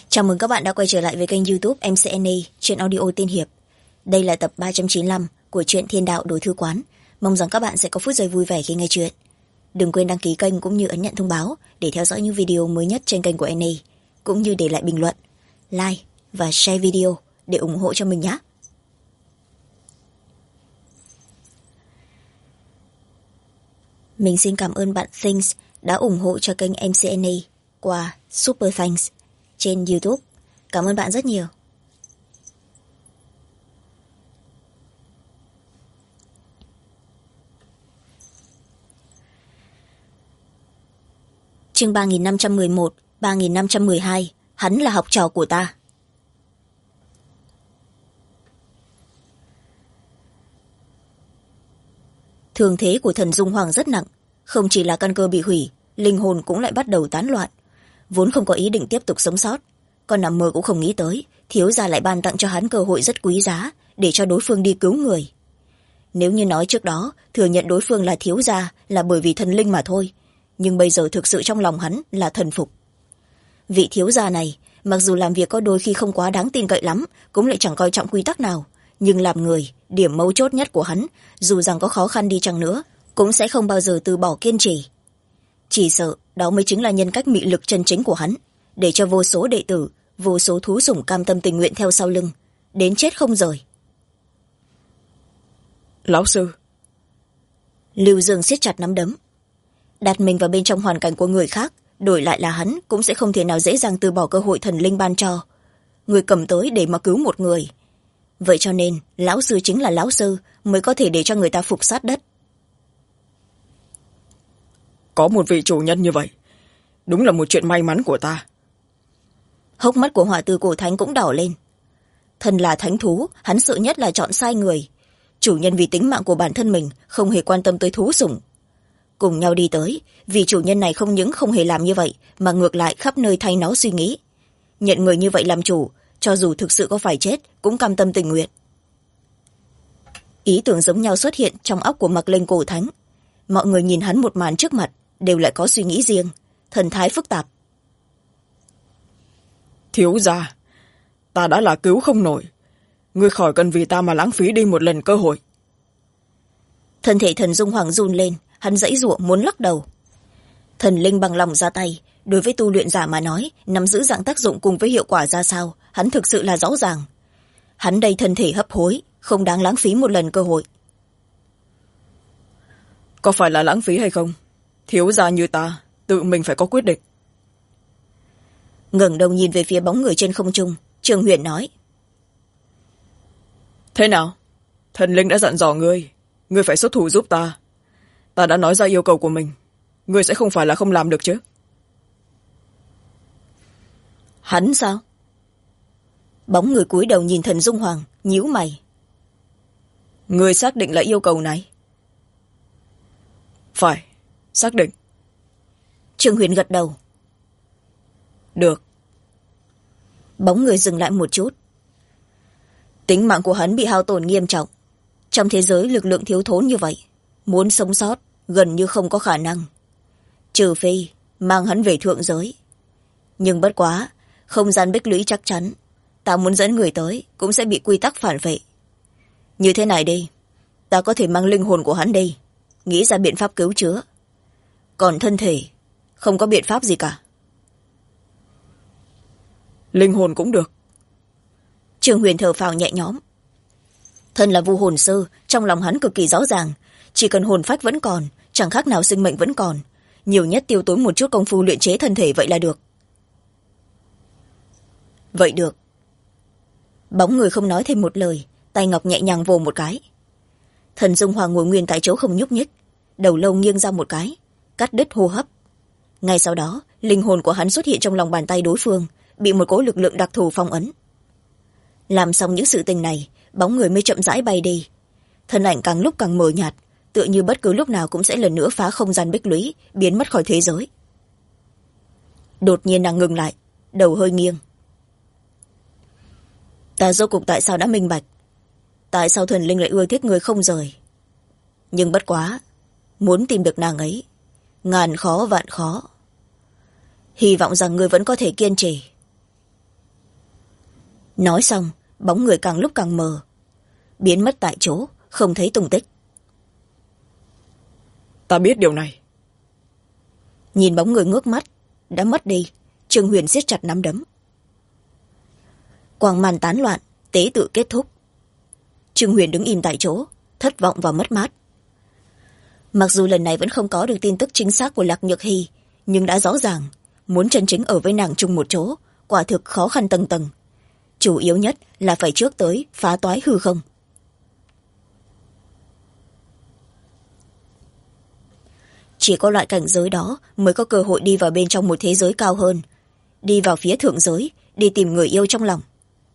Chào mừng các bạn đã quay trở lại với kênh YouTube MCNA truyện audio tiên hiệp. Đây là tập 395 của truyện Thiên Đạo Đối Thư Quán. Mong rằng các bạn sẽ có phút giây vui vẻ khi nghe chuyện. Đừng quên đăng ký kênh cũng như ấn nhận thông báo để theo dõi những video mới nhất trên kênh của NA, cũng như để lại bình luận, like và share video để ủng hộ cho mình nhé. Mình xin cảm ơn bạn Things đã ủng hộ cho kênh MCNA qua Super Thanks trên YouTube. Cảm ơn bạn rất nhiều. Chương 3511, 3512, hắn là học trò của ta. Thương thế của thần Dung Hoàng rất nặng, không chỉ là căn cơ bị hủy, linh hồn cũng lại bắt đầu tán loạn. Vốn không có ý định tiếp tục sống sót, còn nằm mơ cũng không nghĩ tới thiếu gia lại ban tặng cho hắn cơ hội rất quý giá để cho đối phương đi cứu người. Nếu như nói trước đó thừa nhận đối phương là thiếu gia là bởi vì thần linh mà thôi, nhưng bây giờ thực sự trong lòng hắn là thần phục. Vị thiếu gia này mặc dù làm việc có đôi khi không quá đáng tin cậy lắm, cũng lại chẳng coi trọng quy tắc nào, nhưng làm người, điểm mấu chốt nhất của hắn, dù rằng có khó khăn đi chăng nữa cũng sẽ không bao giờ từ bỏ kiên trì. Chỉ sợ đó mới chính là nhân cách mị lực chân chính của hắn, để cho vô số đệ tử, vô số thú sủng cam tâm tình nguyện theo sau lưng, đến chết không rời. Lão sư. Lưu Dương siết chặt nắm đấm. Đặt mình vào bên trong hoàn cảnh của người khác, đổi lại là hắn cũng sẽ không thể nào dễ dàng từ bỏ cơ hội thần linh ban cho. Người cầm tới để mà cứu một người. Vậy cho nên lão sư chính là lão sư, mới có thể để cho người ta phục sát đất. Có một vị chủ nhân như vậy, đúng là một chuyện may mắn của ta. Hốc mắt của Hỏa Tư Cổ Thánh cũng đỏ lên. Thân là thánh thú, hắn sợ nhất là chọn sai người. Chủ nhân vì tính mạng của bản thân mình không hề quan tâm tới thú sủng. Cùng nhau đi tới, vì chủ nhân này không những không hề làm như vậy, mà ngược lại khắp nơi thay nó suy nghĩ. Nhận người như vậy làm chủ, cho dù thực sự có phải chết cũng cam tâm tình nguyện. Ý tưởng giống nhau xuất hiện trong óc của Mạc Linh Cổ Thánh. Mọi người nhìn hắn một màn trước mặt đều lại có suy nghĩ riêng, thần thái phức tạp. Thiếu gia, ta đã là cứu không nổi, ngươi khỏi cần vì ta mà lãng phí đi một lần cơ hội. Thân thể thần Dung Hoàng run lên, hắn giãy giụa muốn lắc đầu. Thần linh bằng lòng ra tay, đối với tu luyện giả mà nói, nắm giữ dạng tác dụng cùng với hiệu quả ra sao, hắn thực sự là rõ ràng. Hắn đây thân thể hấp hối, không đáng lãng phí một lần cơ hội. Có phải là lãng phí hay không, thiếu gia như ta tự mình phải có quyết định. Ngẩng đầu nhìn về phía bóng người trên không trung, Trường Huyền nói: Thế nào, thần linh đã dặn dò ngươi, ngươi phải xuất thủ giúp ta. Ta đã nói ra yêu cầu của mình, ngươi sẽ không phải là không làm được chứ? Hắn sao? Bóng người cúi đầu nhìn thần Dung Hoàng, nhíu mày. Ngươi xác định là yêu cầu này? Phải, xác định. Trường Huyền gật đầu. Được. Bóng người dừng lại một chút. Tính mạng của hắn bị hao tổn nghiêm trọng. Trong thế giới lực lượng thiếu thốn như vậy, muốn sống sót gần như không có khả năng. Trừ phi mang hắn về thượng giới. Nhưng bất quá, không gian bích lũy chắc chắn, ta muốn dẫn người tới cũng sẽ bị quy tắc phản vệ. Như thế này đi, ta có thể mang linh hồn của hắn đi, nghĩ ra biện pháp cứu chữa. Còn thân thể, không có biện pháp gì cả. Linh hồn cũng được. Trường Huyền thở phào nhẹ nhõm. Thân là vu hồn sư, trong lòng hắn cực kỳ rõ ràng, chỉ cần hồn phách vẫn còn, chẳng khác nào sinh mệnh vẫn còn, nhiều nhất tiêu tốn một chút công phu luyện chế thân thể vậy là được. Vậy được. Bóng người không nói thêm một lời, tay ngọc nhẹ nhàng vồ một cái. Thần Dung Hoàng ngồi nguyên tại chỗ không nhúc nhích, đầu lâu nghiêng ra một cái, cắt đứt hô hấp. Ngay sau đó, linh hồn của hắn xuất hiện trong lòng bàn tay đối phương, bị một cỗ lực lượng đặc thù phong ấn. Làm xong những sự tình này, bóng người mới chậm rãi bay đi. Thân ảnh càng lúc càng mờ nhạt, tựa như bất cứ lúc nào cũng sẽ lần nữa phá không gian bích lũy, biến mất khỏi thế giới. Đột nhiên nàng ngừng lại, đầu hơi nghiêng. Ta rốt cuộc tại sao đã minh bạch, tại sao thần linh lại ưa thích người không rời. Nhưng bất quá, muốn tìm được nàng ấy, ngàn khó vạn khó. Hy vọng rằng ngươi vẫn có thể kiên trì. nói xong bóng người càng lúc càng mờ, biến mất tại chỗ, không thấy tung tích. Ta biết điều này. Nhìn bóng người ngước mắt đã mất đi, Trương Huyền siết chặt nắm đấm. Quang màn tán loạn, tế tự kết thúc. Trương Huyền đứng im tại chỗ, thất vọng và mất mát. Mặc dù lần này vẫn không có được tin tức chính xác của Lạc Nhược Hy, nhưng đã rõ ràng muốn chân chính ở với nàng chung một chỗ quả thực khó khăn tầng tầng. Chủ yếu nhất là phải trước tới phá toái hư không. Chỉ có loại cảnh giới đó mới có cơ hội đi vào bên trong một thế giới cao hơn, đi vào phía thượng giới, đi tìm người yêu trong lòng.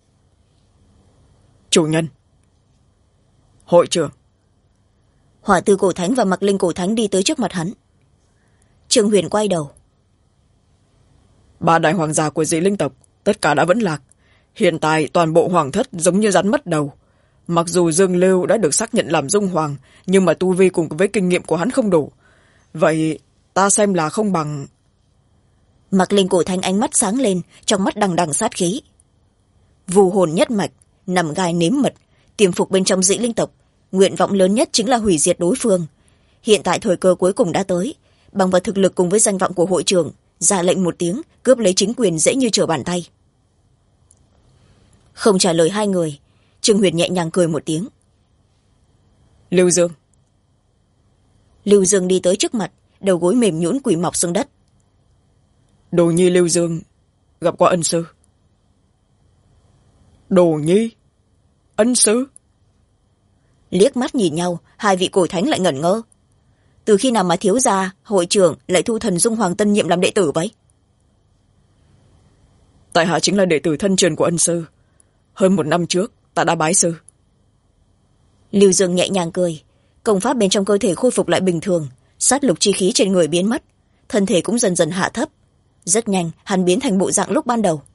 Chủ nhân, hội trưởng. Hỏa Tư Cổ Thánh và Mặc Linh Cổ Thánh đi tới trước mặt hắn. Trương Huyền quay đầu. Ba đại hoàng giả của dị linh tộc tất cả đã vẫn lạc. Hiện tại toàn bộ hoàng thất giống như rắn mất đầu. Mặc dù Dương Lưu đã được xác nhận làm dung hoàng, nhưng mà tu vi cùng với kinh nghiệm của hắn không đủ. Vậy ta xem là không bằng... Mặc Linh Cổ Thánh ánh mắt sáng lên, trong mắt đằng đằng sát khí. Vù hồn nhất mạch, nằm gai nếm mật, tiềm phục bên trong dị linh tộc, nguyện vọng lớn nhất chính là hủy diệt đối phương. Hiện tại thời cơ cuối cùng đã tới, bằng vào thực lực cùng với danh vọng của hội trưởng, ra lệnh một tiếng cướp lấy chính quyền dễ như trở bàn tay. Không trả lời hai người, Trương Huyền nhẹ nhàng cười một tiếng. Lưu Dương. Lưu Dương đi tới trước mặt, đầu gối mềm nhũn quỳ mọc xuống đất. Đồ nhi Lưu Dương gặp qua ân sư. Đồ nhi? Ân sư? Liếc mắt nhìn nhau, hai vị cổ thánh lại ngẩn ngơ. Từ khi nào mà thiếu gia, hội trưởng lại thu Thần Dung Hoàng tân nhiệm làm đệ tử vậy? Tại hạ chính là đệ tử thân truyền của ân sư. Hơn 1 năm trước, ta đã bái sư. Lưu Dương nhẹ nhàng cười, công pháp bên trong cơ thể khôi phục lại bình thường, sát lục chi khí trên người biến mất, thân thể cũng dần dần hạ thấp. Rất nhanh, hắn biến thành bộ dạng lúc ban đầu.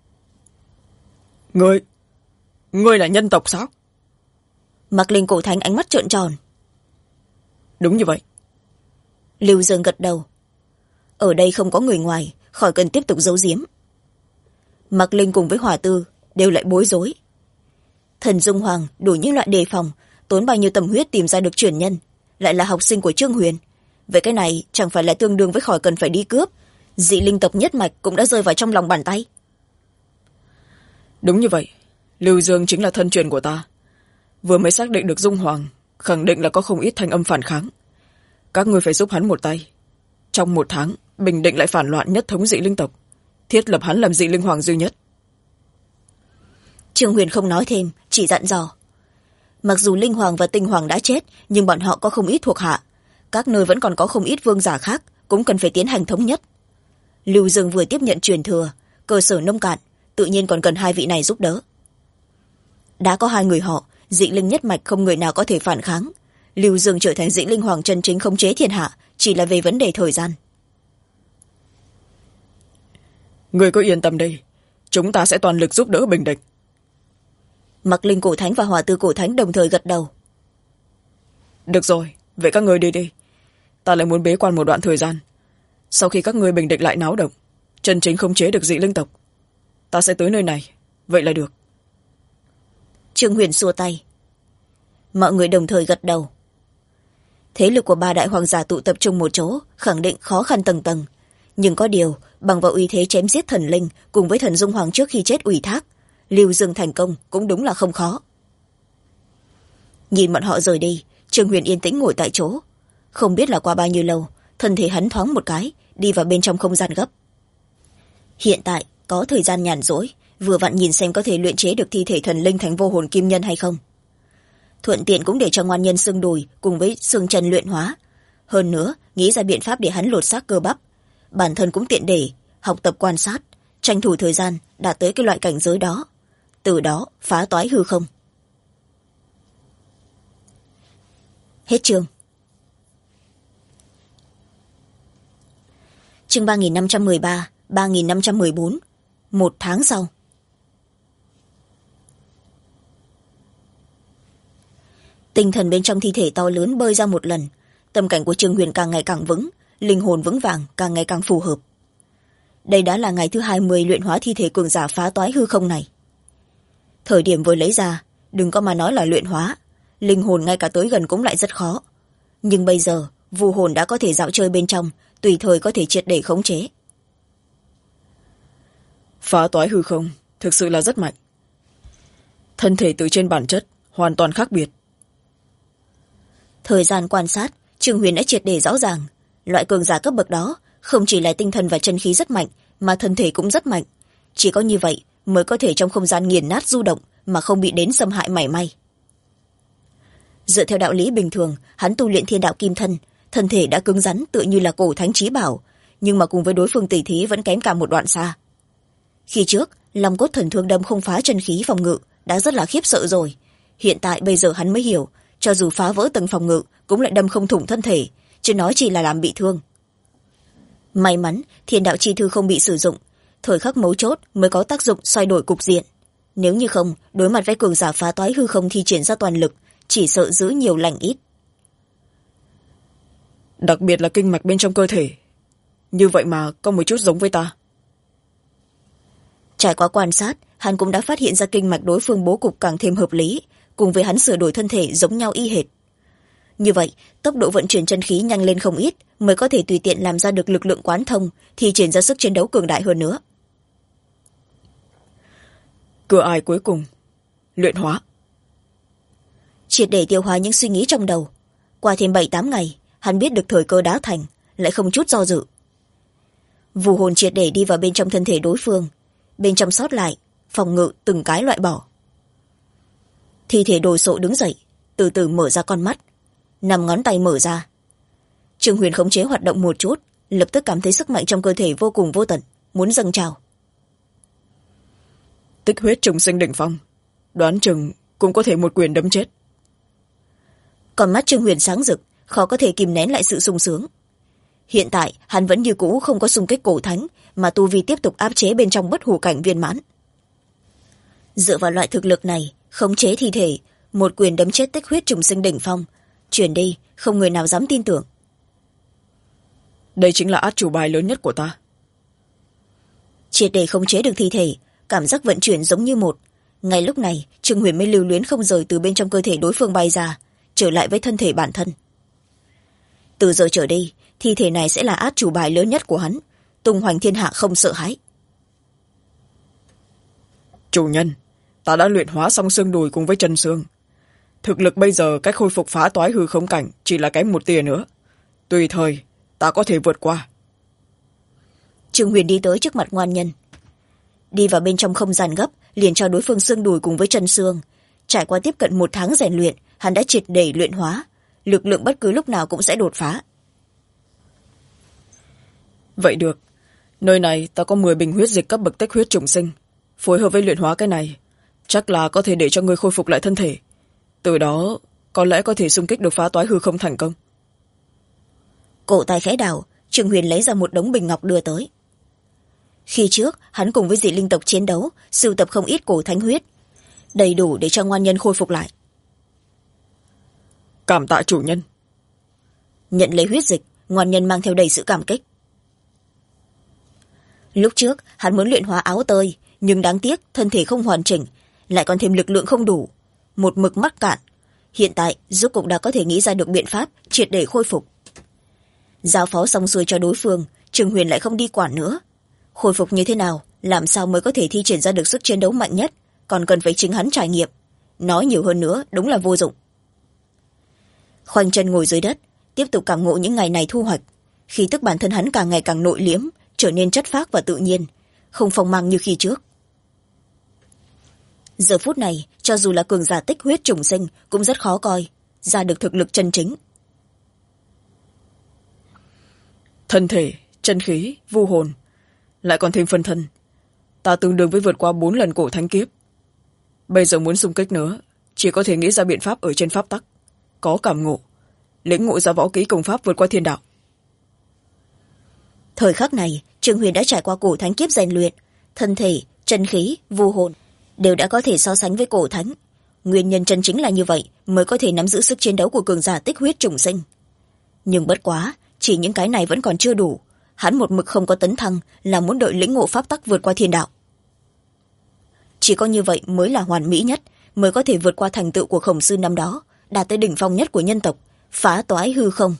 Ngươi là nhân tộc sao? Mặc Linh Cổ Thánh ánh mắt trợn tròn. Đúng như vậy. Lưu Dương gật đầu. Ở đây không có người ngoài, khỏi cần tiếp tục giấu giếm. Mặc Linh cùng với Hỏa Tư đều lại bối rối. Thần Dung Hoàng đủ những loại đề phòng, tốn bao nhiêu tâm huyết tìm ra được truyền nhân, lại là học sinh của Trương Huyền. Vậy cái này chẳng phải là tương đương với khỏi cần phải đi cướp, dị linh tộc nhất mạch cũng đã rơi vào trong lòng bàn tay. Đúng như vậy, Lưu Dương chính là thân truyền của ta. Vừa mới xác định được Dung Hoàng, khẳng định là có không ít thanh âm phản kháng. Các ngươi phải giúp hắn một tay. Trong 1 tháng, bình định lại phản loạn nhất thống dị linh tộc, thiết lập hắn làm dị linh hoàng duy nhất. Trương Huyền không nói thêm, chỉ dặn dò. Mặc dù linh hoàng và tinh hoàng đã chết, nhưng bọn họ có không ít thuộc hạ. Các nơi vẫn còn có không ít vương giả khác, cũng cần phải tiến hành thống nhất. Lưu Dương vừa tiếp nhận truyền thừa, cơ sở nông cạn, tự nhiên còn cần hai vị này giúp đỡ. Đã có 2 người họ, dị linh nhất mạch không người nào có thể phản kháng. Lưu Dương trở thành dị linh hoàng chân chính khống chế thiên hạ, chỉ là về vấn đề thời gian. Người cứ yên tâm đi, chúng ta sẽ toàn lực giúp đỡ bình định. Mặc Linh Cổ Thánh và Hỏa Tư Cổ Thánh đồng thời gật đầu. Được rồi, vậy các người đi đi. Ta lại muốn bế quan một đoạn thời gian. Sau khi các người bình định lại náo động, chân chính khống chế được dị linh tộc, ta sẽ tới nơi này, vậy là được. Trương Huyền xua tay. Mọi người đồng thời gật đầu. Thế lực của 3 đại hoàng giả tụ tập trung một chỗ, khẳng định khó khăn tầng tầng. Nhưng có điều, bằng vào uy thế chém giết thần linh cùng với thần Dung Hoàng trước khi chết ủy thác, Lưu Dương thành công cũng đúng là không khó. Nhìn bọn họ rời đi, Trương Huyền yên tĩnh ngồi tại chỗ. Không biết là qua bao nhiêu lâu, thân thể hắn thoáng một cái, đi vào bên trong không gian gấp. Hiện tại, có thời gian nhàn rỗi, vừa vặn nhìn xem có thể luyện chế được thi thể thần linh thành vô hồn kim nhân hay không. Thuận tiện cũng để cho ngoan nhân xương đùi cùng với xương chân luyện hóa. Hơn nữa, nghĩ ra biện pháp để hắn lột xác cơ bắp. Bản thân cũng tiện để học tập quan sát, tranh thủ thời gian đạt tới cái loại cảnh giới đó. Từ đó phá toái hư không. Hết chương. Chương 3513, 3514. 1 tháng sau. Tinh thần bên trong thi thể to lớn bơi ra một lần, tâm cảnh của Trương Huyền càng ngày càng vững, linh hồn vững vàng càng ngày càng phù hợp. Đây đã là ngày thứ 20 luyện hóa thi thể cường giả phá toái hư không này. thời điểm vừa lấy ra đừng có mà nói là luyện hóa, linh hồn ngay cả tới gần cũng lại rất khó. Nhưng bây giờ vu hồn đã có thể dạo chơi bên trong, tùy thời có thể triệt để khống chế. Phá toái hư không thực sự là rất mạnh. Thân thể từ trên bản chất hoàn toàn khác biệt. Thời gian quan sát, Trương Huyền đã triệt để rõ ràng, loại cường giả cấp bậc đó không chỉ là tinh thần và chân khí rất mạnh, mà thân thể cũng rất mạnh. Chỉ có như vậy mới có thể trong không gian nghiền nát du động mà không bị đến xâm hại mảy may. Dựa theo đạo lý bình thường, hắn tu luyện thiên đạo kim thân, thân thể đã cứng rắn tựa như là cổ thánh chí bảo, nhưng mà cùng với đối phương tỷ thí vẫn kém cả một đoạn xa. Khi trước long cốt thần thương đâm không phá chân khí phòng ngự đã rất là khiếp sợ rồi, hiện tại bây giờ hắn mới hiểu, cho dù phá vỡ tầng phòng ngự cũng lại đâm không thủng thân thể, chứ nói chỉ là làm bị thương. May mắn thiên đạo chi thư không bị sử dụng, thời khắc mấu chốt mới có tác dụng xoay đổi cục diện. Nếu như không, đối mặt với cường giả phá toái hư không thi triển ra toàn lực, chỉ sợ giữ nhiều lành ít. Đặc biệt là kinh mạch bên trong cơ thể, như vậy mà có một chút giống với ta. Trải qua quan sát, hắn cũng đã phát hiện ra kinh mạch đối phương bố cục càng thêm hợp lý, cùng với hắn sửa đổi thân thể giống nhau y hệt. Như vậy tốc độ vận chuyển chân khí nhanh lên không ít, mới có thể tùy tiện làm ra được lực lượng quán thông, thi triển ra sức chiến đấu cường đại hơn nữa. Cửa ải cuối cùng, luyện hóa. Triệt để tiêu hóa những suy nghĩ trong đầu, qua thêm 7-8 ngày hắn biết được thời cơ đã thành, lại không chút do dự. Vu hồn triệt để đi vào bên trong thân thể đối phương, bên trong sót lại phòng ngự từng cái loại bỏ. Thi thể đồ sộ đứng dậy, từ từ mở ra con mắt, 5 ngón tay mở ra. Trương Huyền khống chế hoạt động một chút, lập tức cảm thấy sức mạnh trong cơ thể vô cùng vô tận, muốn dâng trào. Tích huyết trùng sinh đỉnh phong, đoán chừng cũng có thể một quyền đấm chết. Con mắt Trương Huyền sáng rực, khó có thể kìm nén lại sự sung sướng. Hiện tại hắn vẫn như cũ không có xung kích cổ thánh, mà tu vi tiếp tục áp chế bên trong bất hủ cảnh viên mãn. Dựa vào loại thực lực này, khống chế thi thể, một quyền đấm chết tích huyết trùng sinh đỉnh phong, chuyển đi không người nào dám tin tưởng. Đây chính là át chủ bài lớn nhất của ta. Triệt để khống chế được thi thể, cảm giác vận chuyển giống như một. Ngay lúc này Trương Huyền mới lưu luyến không rời từ bên trong cơ thể đối phương bay ra, trở lại với thân thể bản thân. Từ giờ trở đi, thi thể này sẽ là át chủ bài lớn nhất của hắn, tung hoành thiên hạ không sợ hãi. Chủ nhân, ta đã luyện hóa xong xương đùi cùng với chân xương. Thực lực bây giờ cách khôi phục phá toái hư không cảnh chỉ là kém một tia nữa. Tùy thời, ta có thể vượt qua. Trương Huyền đi tới trước mặt ngoan nhân. Đi vào bên trong không gian gấp, liền cho đối phương xương đùi cùng với chân xương. Trải qua tiếp cận 1 tháng rèn luyện, hắn đã triệt để luyện hóa. Lực lượng bất cứ lúc nào cũng sẽ đột phá. Vậy được. Nơi này ta có 10 bình huyết dịch cấp bậc tích huyết trùng sinh. Phối hợp với luyện hóa cái này, chắc là có thể để cho ngươi khôi phục lại thân thể. Từ đó, có lẽ có thể xung kích được phá toái hư không thành công. Cổ tay khẽ đảo, Trương Huyền lấy ra một đống bình ngọc đưa tới. Khi trước, hắn cùng với dị linh tộc chiến đấu, sưu tập không ít cổ thánh huyết, đầy đủ để cho ngoan nhân khôi phục lại. Cảm tạ chủ nhân. Nhận lấy huyết dịch, ngoan nhân mang theo đầy sự cảm kích. Lúc trước, hắn muốn luyện hóa áo tơi, nhưng đáng tiếc thân thể không hoàn chỉnh, lại còn thêm lực lượng không đủ, một mực mắc cạn. Hiện tại, rốt cục đã có thể nghĩ ra được biện pháp triệt để khôi phục. Giao phó xong xuôi cho đối phương, Trương Huyền lại không đi quản nữa. Khôi phục như thế nào, làm sao mới có thể thi triển ra được sức chiến đấu mạnh nhất, còn cần phải chính hắn trải nghiệm. Nói nhiều hơn nữa đúng là vô dụng. Khoanh chân ngồi dưới đất, tiếp tục cảm ngộ những ngày này thu hoạch. Khí tức bản thân hắn càng ngày càng nội liếm, trở nên chất phác và tự nhiên, không phong mang như khi trước. Giờ phút này, cho dù là cường giả tích huyết trùng sinh cũng rất khó coi ra được thực lực chân chính. Thân thể, chân khí, vu hồn, lại còn thêm phân thân. Ta tương đương với vượt qua 4 lần cổ thánh kiếp. Bây giờ muốn xung kích nữa, chỉ có thể nghĩ ra biện pháp ở trên pháp tắc, có cảm ngộ, lĩnh ngộ ra võ kỹ công pháp vượt qua thiên đạo. Thời khắc này, Trương Huyền đã trải qua cổ thánh kiếp rèn luyện, thân thể, chân khí, vu hồn đều đã có thể so sánh với cổ thánh. Nguyên nhân chân chính là như vậy mới có thể nắm giữ sức chiến đấu của cường giả tích huyết trùng sinh. Nhưng bất quá, chỉ những cái này vẫn còn chưa đủ. Hắn một mực không có tấn thăng là muốn đợi lĩnh ngộ pháp tắc vượt qua thiên đạo. chỉ có như vậy mới là hoàn mỹ nhất, mới có thể vượt qua thành tựu của Khổng Sư năm đó, đạt tới đỉnh phong nhất của nhân tộc, phá toái hư không.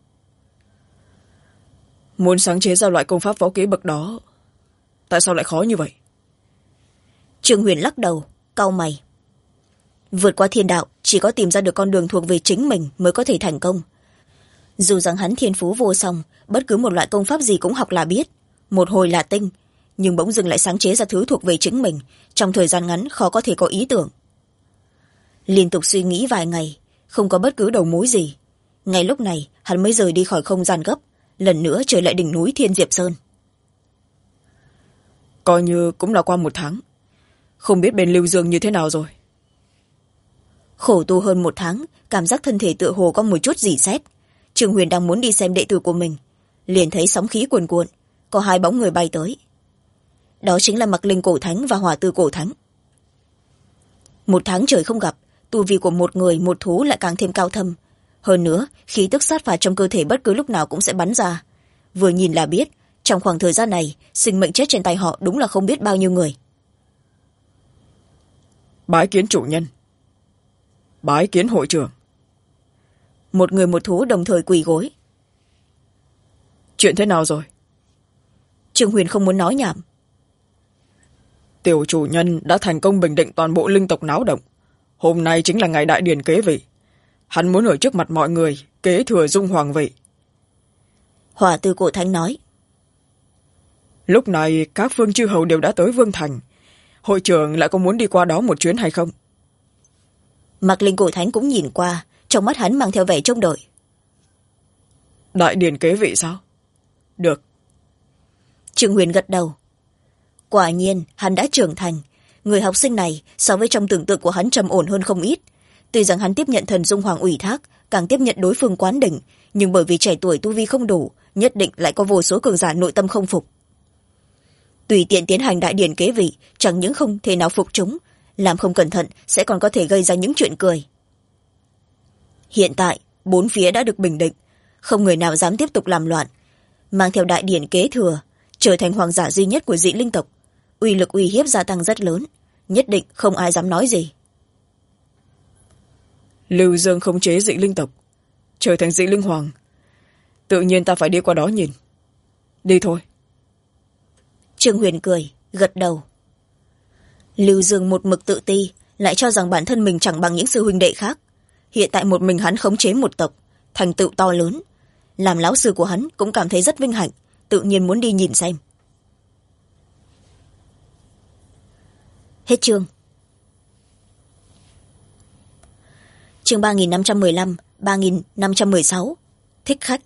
Muốn sáng chế ra loại công pháp võ kỹ bậc đó, tại sao lại khó như vậy? Trương Huyền lắc đầu, cau mày. Vượt qua thiên đạo, chỉ có tìm ra được con đường thuộc về chính mình mới có thể thành công. Dù rằng hắn thiên phú vô song, bất cứ một loại công pháp gì cũng học là biết, một hồi là tinh, nhưng bỗng dưng lại sáng chế ra thứ thuộc về chính mình, trong thời gian ngắn khó có thể có ý tưởng. Liên tục suy nghĩ vài ngày, không có bất cứ đầu mối gì. Ngay lúc này, hắn mới rời đi khỏi không gian gấp, lần nữa trở lại đỉnh núi Thiên Diệp Sơn. Coi như cũng là qua 1 tháng. Không biết bên Lưu Dương như thế nào rồi? Khổ tu hơn 1 tháng, cảm giác thân thể tựa hồ có một chút rỉ sét. Trương Huyền đang muốn đi xem đệ tử của mình, liền thấy sóng khí cuồn cuộn, có 2 bóng người bay tới. Đó chính là Mặc Linh Cổ Thánh và Hỏa Tư Cổ Thánh. 1 tháng trời không gặp, tu vi của một người một thú lại càng thêm cao thâm. Hơn nữa, khí tức sát phạt trong cơ thể bất cứ lúc nào cũng sẽ bắn ra. Vừa nhìn là biết, trong khoảng thời gian này, sinh mệnh chết trên tay họ đúng là không biết bao nhiêu người. Bái kiến chủ nhân. Bái kiến hội trưởng. Một người một thú đồng thời quỳ gối. Chuyện thế nào rồi? Trương Huyền không muốn nói nhảm. Tiểu chủ nhân đã thành công bình định toàn bộ linh tộc náo động. Hôm nay chính là ngày đại điển kế vị. Hắn muốn ở trước mặt mọi người kế thừa Dung Hoàng vị. Hỏa Tư Cổ Thánh nói. Lúc này các phương chư hầu đều đã tới Vương Thành. Hội trưởng lại có muốn đi qua đó một chuyến hay không? Mặc Linh Cổ Thánh cũng nhìn qua, trong mắt hắn mang theo vẻ trông đợi. Đại điển kế vị sao? Được. Trương Huyền gật đầu. Quả nhiên, hắn đã trưởng thành. Người học sinh này so với trong tưởng tượng của hắn trầm ổn hơn không ít. Tuy rằng hắn tiếp nhận thần Dung Hoàng ủy thác, càng tiếp nhận đối phương quán đỉnh, nhưng bởi vì trẻ tuổi tu vi không đủ, nhất định lại có vô số cường giả nội tâm không phục. Tùy tiện tiến hành đại điển kế vị, chẳng những không thể nào phục chúng, làm không cẩn thận sẽ còn có thể gây ra những chuyện cười. Hiện tại, 4 phía đã được bình định, không người nào dám tiếp tục làm loạn. Mang theo đại điển kế thừa, trở thành hoàng giả duy nhất của dị linh tộc, uy lực uy hiếp gia tăng rất lớn, nhất định không ai dám nói gì. Lưu Dương khống chế dị linh tộc, trở thành dị linh hoàng. Tự nhiên ta phải đi qua đó nhìn. Đi thôi. Trương Huyền cười, gật đầu. Lưu Dương một mực tự ti, lại cho rằng bản thân mình chẳng bằng những sư huynh đệ khác. Hiện tại một mình hắn khống chế một tộc, thành tựu to lớn. Làm lão sư của hắn cũng cảm thấy rất vinh hạnh, tự nhiên muốn đi nhìn xem. Hết chương. Chương 3515, 3516. Thích khách.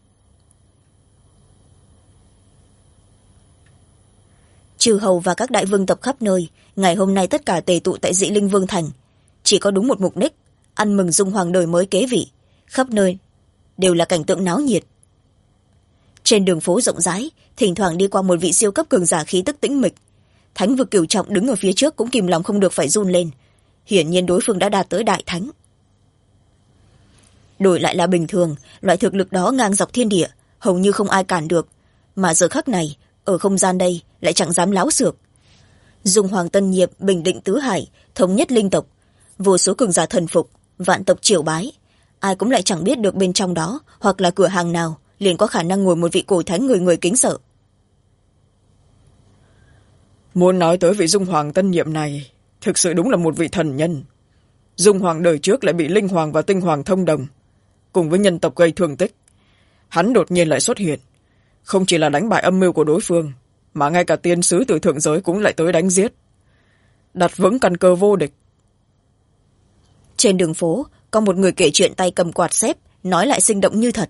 Chư hầu và các đại vương tộc khắp nơi, ngày hôm nay tất cả tề tụ tại Dị Linh Vương Thành. Chỉ có đúng một mục đích, ăn mừng Dung Hoàng đời mới kế vị. Khắp nơi đều là cảnh tượng náo nhiệt. Trên đường phố rộng rãi, thỉnh thoảng đi qua một vị siêu cấp cường giả khí tức tĩnh mịch. Thánh vực cửu trọng đứng ở phía trước cũng kìm lòng không được phải run lên. Hiển nhiên đối phương đã đạt tới đại thánh. Đổi lại là bình thường, loại thực lực đó ngang dọc thiên địa, hầu như không ai cản được. Mà giờ khắc này, ở không gian đây lại chẳng dám láo xược. Dung Hoàng tân nhiệm bình định tứ hải, thống nhất linh tộc, vô số cường giả thần phục, vạn tộc triều bái. Ai cũng lại chẳng biết được bên trong đó hoặc là cửa hàng nào liền có khả năng ngồi một vị cổ thánh người người kính sợ. Muốn nói tới vị Dung Hoàng tân nhiệm này, thực sự đúng là một vị thần nhân. Dung Hoàng đời trước lại bị Linh Hoàng và Tinh Hoàng thông đồng, cùng với nhân tộc gây thương tích. Hắn đột nhiên lại xuất hiện, không chỉ là đánh bại âm mưu của đối phương, mà ngay cả tiên sứ từ thượng giới cũng lại tới đánh giết, đặt vững căn cơ vô địch. Trên đường phố, có một người kể chuyện tay cầm quạt xếp, nói lại sinh động như thật.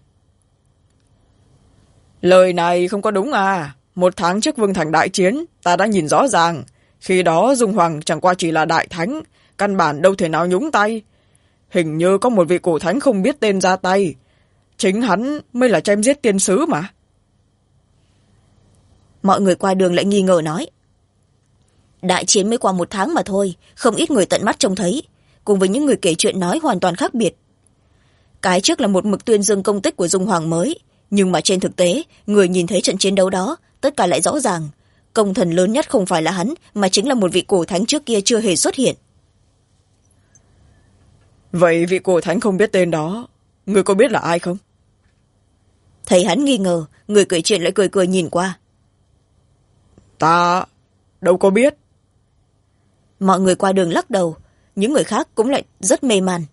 Lời này không có đúng à. 1 tháng trước Vương Thành đại chiến, ta đã nhìn rõ ràng. Khi đó Dung Hoàng chẳng qua chỉ là đại thánh, căn bản đâu thể nào nhúng tay. Hình như có một vị cổ thánh không biết tên ra tay. Chính hắn mới là chém giết tiên sứ mà. Mọi người qua đường lại nghi ngờ nói. Đại chiến mới qua 1 tháng mà thôi, không ít người tận mắt trông thấy, cùng với những người kể chuyện nói hoàn toàn khác biệt. Cái trước là một mực tuyên dương công tích của Dung Hoàng mới, nhưng mà trên thực tế, người nhìn thấy trận chiến đấu đó, tất cả lại rõ ràng. công thần lớn nhất không phải là hắn mà chính là một vị cổ thánh trước kia chưa hề xuất hiện. Vậy vị cổ thánh không biết tên đó, người có biết là ai không? Thấy hắn nghi ngờ, người kể chuyện lại cười cười nhìn qua. Ta đâu có biết. Mọi người qua đường lắc đầu, những người khác cũng lại rất mê man.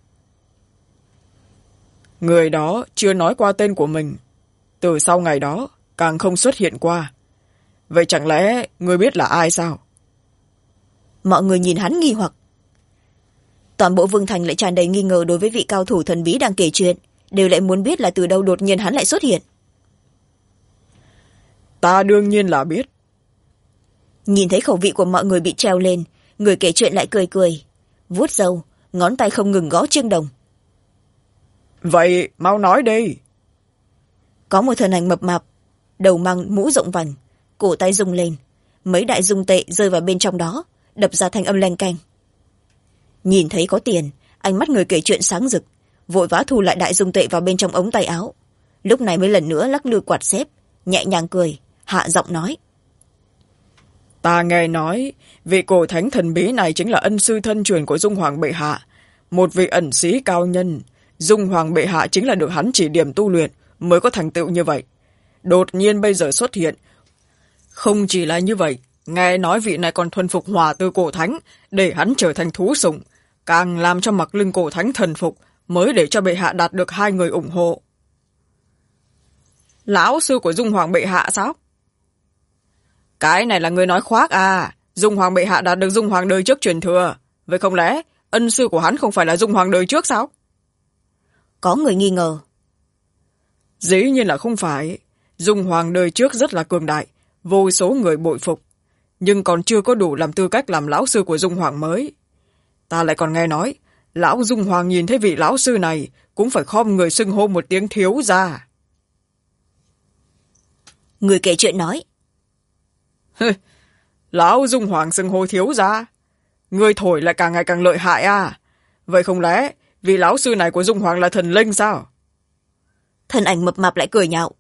Người đó chưa nói qua tên của mình, từ sau ngày đó càng không xuất hiện qua. Vậy chẳng lẽ người biết là ai sao? Mọi người nhìn hắn nghi hoặc. Toàn bộ Vương Thành lại tràn đầy nghi ngờ đối với vị cao thủ thần bí đang kể chuyện, đều lại muốn biết là từ đâu đột nhiên hắn lại xuất hiện. Ta đương nhiên là biết. Nhìn thấy khẩu vị của mọi người bị treo lên, người kể chuyện lại cười cười, vuốt râu, ngón tay không ngừng gõ chuông đồng. Vậy mau nói đi. Có một thân ảnh mập mạp, đầu mang mũ rộng vành, cổ tay rung lên, mấy đại dung tệ rơi vào bên trong đó, đập ra thanh âm leng keng. Nhìn thấy có tiền, ánh mắt người kể chuyện sáng rực, vội vã thu lại đại dung tệ vào bên trong ống tay áo, lúc này mới lần nữa lắc lư quạt xếp, nhẹ nhàng cười, hạ giọng nói. Ta nghe nói vị cổ thánh thần bí này chính là ân sư thân truyền của Dung Hoàng bệ hạ, một vị ẩn sĩ cao nhân. Dung Hoàng bệ hạ chính là được hắn chỉ điểm tu luyện mới có thành tựu như vậy, đột nhiên bây giờ xuất hiện. Không chỉ là như vậy, nghe nói vị này còn thuần phục hỏa từ cổ thánh để hắn trở thành thú sủng, càng làm cho Mặc Linh cổ thánh thần phục, mới để cho bệ hạ đạt được 2 người ủng hộ. Lão sư của Dung Hoàng bệ hạ sao? Cái này là người nói khoác à? Dung Hoàng bệ hạ đạt được Dung Hoàng đời trước truyền thừa, vậy không lẽ ân sư của hắn không phải là Dung Hoàng đời trước sao? Có người nghi ngờ. Dĩ nhiên là không phải. Dung Hoàng đời trước rất là cường đại, vô số người bội phục, nhưng còn chưa có đủ làm tư cách làm lão sư của Dung Hoàng mới. Ta lại còn nghe nói, lão Dung Hoàng nhìn thấy vị lão sư này cũng phải khom người xưng hô một tiếng thiếu gia. Người kể chuyện nói. Lão Dung Hoàng xưng hô thiếu gia, người thổi lại càng ngày càng lợi hại à? Vậy không lẽ vị lão sư này của Dung Hoàng là thần linh sao? Thân ảnh mập mạp lại cười nhạo.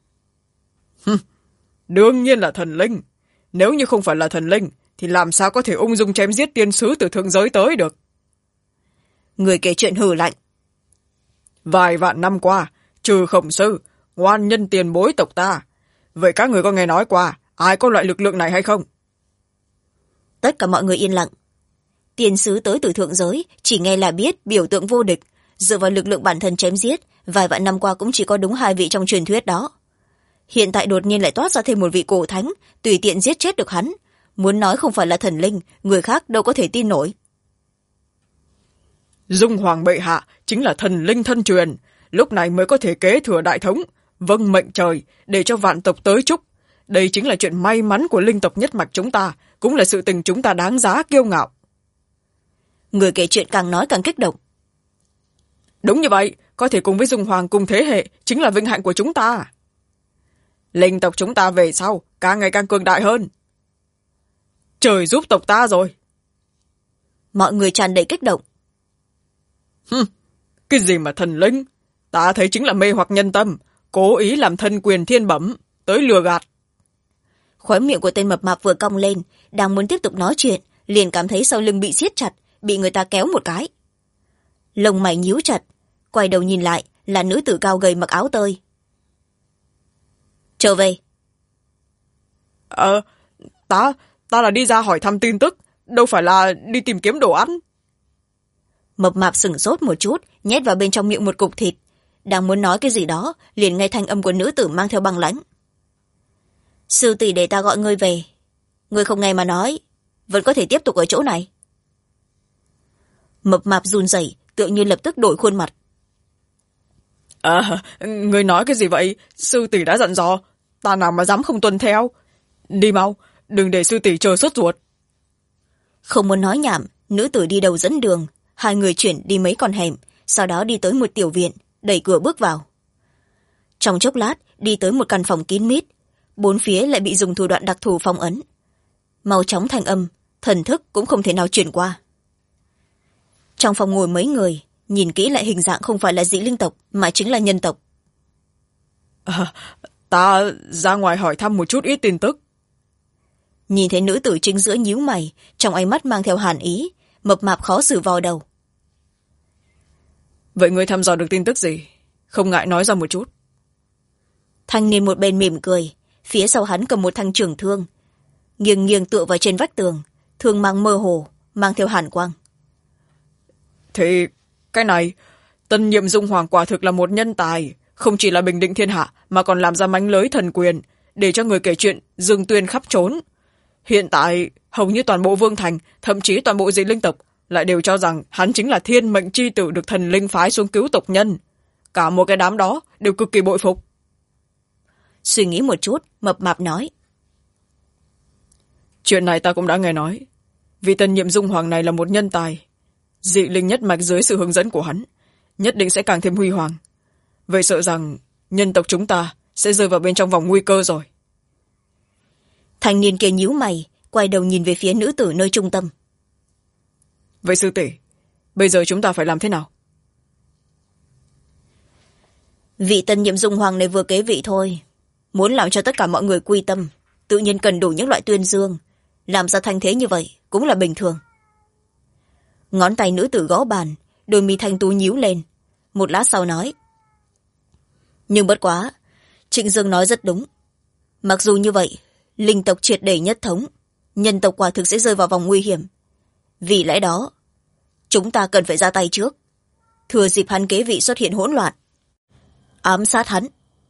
Đương nhiên là thần linh. Nếu như không phải là thần linh thì làm sao có thể ung dung chém giết tiên sứ từ thượng giới tới được? Người kể chuyện hừ lạnh. Vài vạn năm qua, trừ Khổng sư, ngoan nhân tiền bối tộc ta, vậy các người có nghe nói qua ai có loại lực lượng này hay không? Tất cả mọi người yên lặng. Tiên sứ tới từ thượng giới, chỉ nghe là biết biểu tượng vô địch, dựa vào lực lượng bản thân chém giết, vài vạn năm qua cũng chỉ có đúng 2 vị trong truyền thuyết đó. Hiện tại đột nhiên lại toát ra thêm một vị cổ thánh, tùy tiện giết chết được hắn. Muốn nói không phải là thần linh, người khác đâu có thể tin nổi. Dung Hoàng bệ hạ chính là thần linh thân truyền, lúc này mới có thể kế thừa đại thống, vâng mệnh trời, để cho vạn tộc tới chúc. Đây chính là chuyện may mắn của linh tộc nhất mạch chúng ta, cũng là sự tình chúng ta đáng giá kiêu ngạo. Người kể chuyện càng nói càng kích động. Đúng như vậy, có thể cùng với Dung Hoàng cùng thế hệ chính là vinh hạnh của chúng ta. Linh tộc chúng ta về sau càng ngày càng cường đại hơn. Trời giúp tộc ta rồi. Mọi người tràn đầy kích động. Cái gì mà thần linh? Ta thấy chính là mê hoặc nhân tâm, cố ý làm thân quyền thiên bẩm, tới lừa gạt. Khóe miệng của tên mập mạp vừa cong lên, đang muốn tiếp tục nói chuyện, liền cảm thấy sau lưng bị siết chặt, bị người ta kéo một cái. Lông mày nhíu chặt, quay đầu nhìn lại là nữ tử cao gầy mặc áo tơi. Trở về. Ta là đi ra hỏi thăm tin tức, đâu phải là đi tìm kiếm đồ ăn. Mập mạp sửng sốt một chút, nhét vào bên trong miệng một cục thịt, đang muốn nói cái gì đó, liền nghe thanh âm của nữ tử mang theo băng lãnh. Sư tỷ để ta gọi ngươi về, ngươi không nghe mà nói, vẫn có thể tiếp tục ở chỗ này. Mập mạp run rẩy, tựa như lập tức đổi khuôn mặt. Ngươi nói cái gì vậy? Sư tỷ đã dặn dò, ta nào mà dám không tuân theo. Đi mau, đừng để sư tỷ chờ sốt ruột. Không muốn nói nhảm, nữ tử đi đầu dẫn đường, 2 người chuyển đi mấy con hẻm, sau đó đi tới một tiểu viện, đẩy cửa bước vào. Trong chốc lát, đi tới một căn phòng kín mít, 4 phía lại bị dùng thủ đoạn đặc thù phong ấn. Mau chóng thanh âm, thần thức cũng không thể nào chuyển qua. Trong phòng ngồi mấy người, nhìn kỹ lại hình dạng không phải là dị linh tộc, mà chính là nhân tộc. Ta ra ngoài hỏi thăm một chút ít tin tức. nhìn thấy nữ tử chính giữa nhíu mày, trong ánh mắt mang theo hàn ý. Mập mạp khó xử vò đầu. vậy ngươi thăm dò được tin tức gì? Không ngại nói ra một chút. Thanh niên một bên mỉm cười, phía sau hắn cầm một thanh trường thương, nghiêng nghiêng tựa vào trên vách tường, thương mang mơ hồ, mang theo hàn quang. Thì cái này, tân nhiệm dung hoàng quả thực là một nhân tài, không chỉ là bình định thiên hạ mà còn làm ra mánh lới thần quyền, để cho người kể chuyện dương tuyên khắp trốn. Hiện tại hầu như toàn bộ vương thành, thậm chí toàn bộ dị linh tộc lại đều cho rằng hắn chính là thiên mệnh chi tử được thần linh phái xuống cứu tộc nhân. Cả một cái đám đó đều cực kỳ bội phục. Suy nghĩ một chút, mập mạp nói. Chuyện này ta cũng đã nghe nói. Vị tân nhiệm dung hoàng này là một nhân tài. Dị linh nhất mạch dưới sự hướng dẫn của hắn, nhất định sẽ càng thêm huy hoàng. Vậy sợ rằng nhân tộc chúng ta sẽ rơi vào bên trong vòng nguy cơ rồi. Thanh niên kia nhíu mày, quay đầu nhìn về phía nữ tử nơi trung tâm. Vậy sư tỷ, bây giờ chúng ta phải làm thế nào? Vị tân nhiệm dung hoàng này vừa kế vị thôi, muốn làm cho tất cả mọi người quy tâm, tự nhiên cần đủ những loại tuyên dương. Làm ra thanh thế như vậy cũng là bình thường. Ngón tay nữ tử gõ bàn, đôi mi thanh tú nhíu lên. Một lát sau nói. Nhưng bất quá, Trịnh Dương nói rất đúng. Mặc dù như vậy, linh tộc triệt để nhất thống, nhân tộc quả thực sẽ rơi vào vòng nguy hiểm. Vì lẽ đó, chúng ta cần phải ra tay trước, thừa dịp hắn kế vị xuất hiện hỗn loạn, ám sát hắn.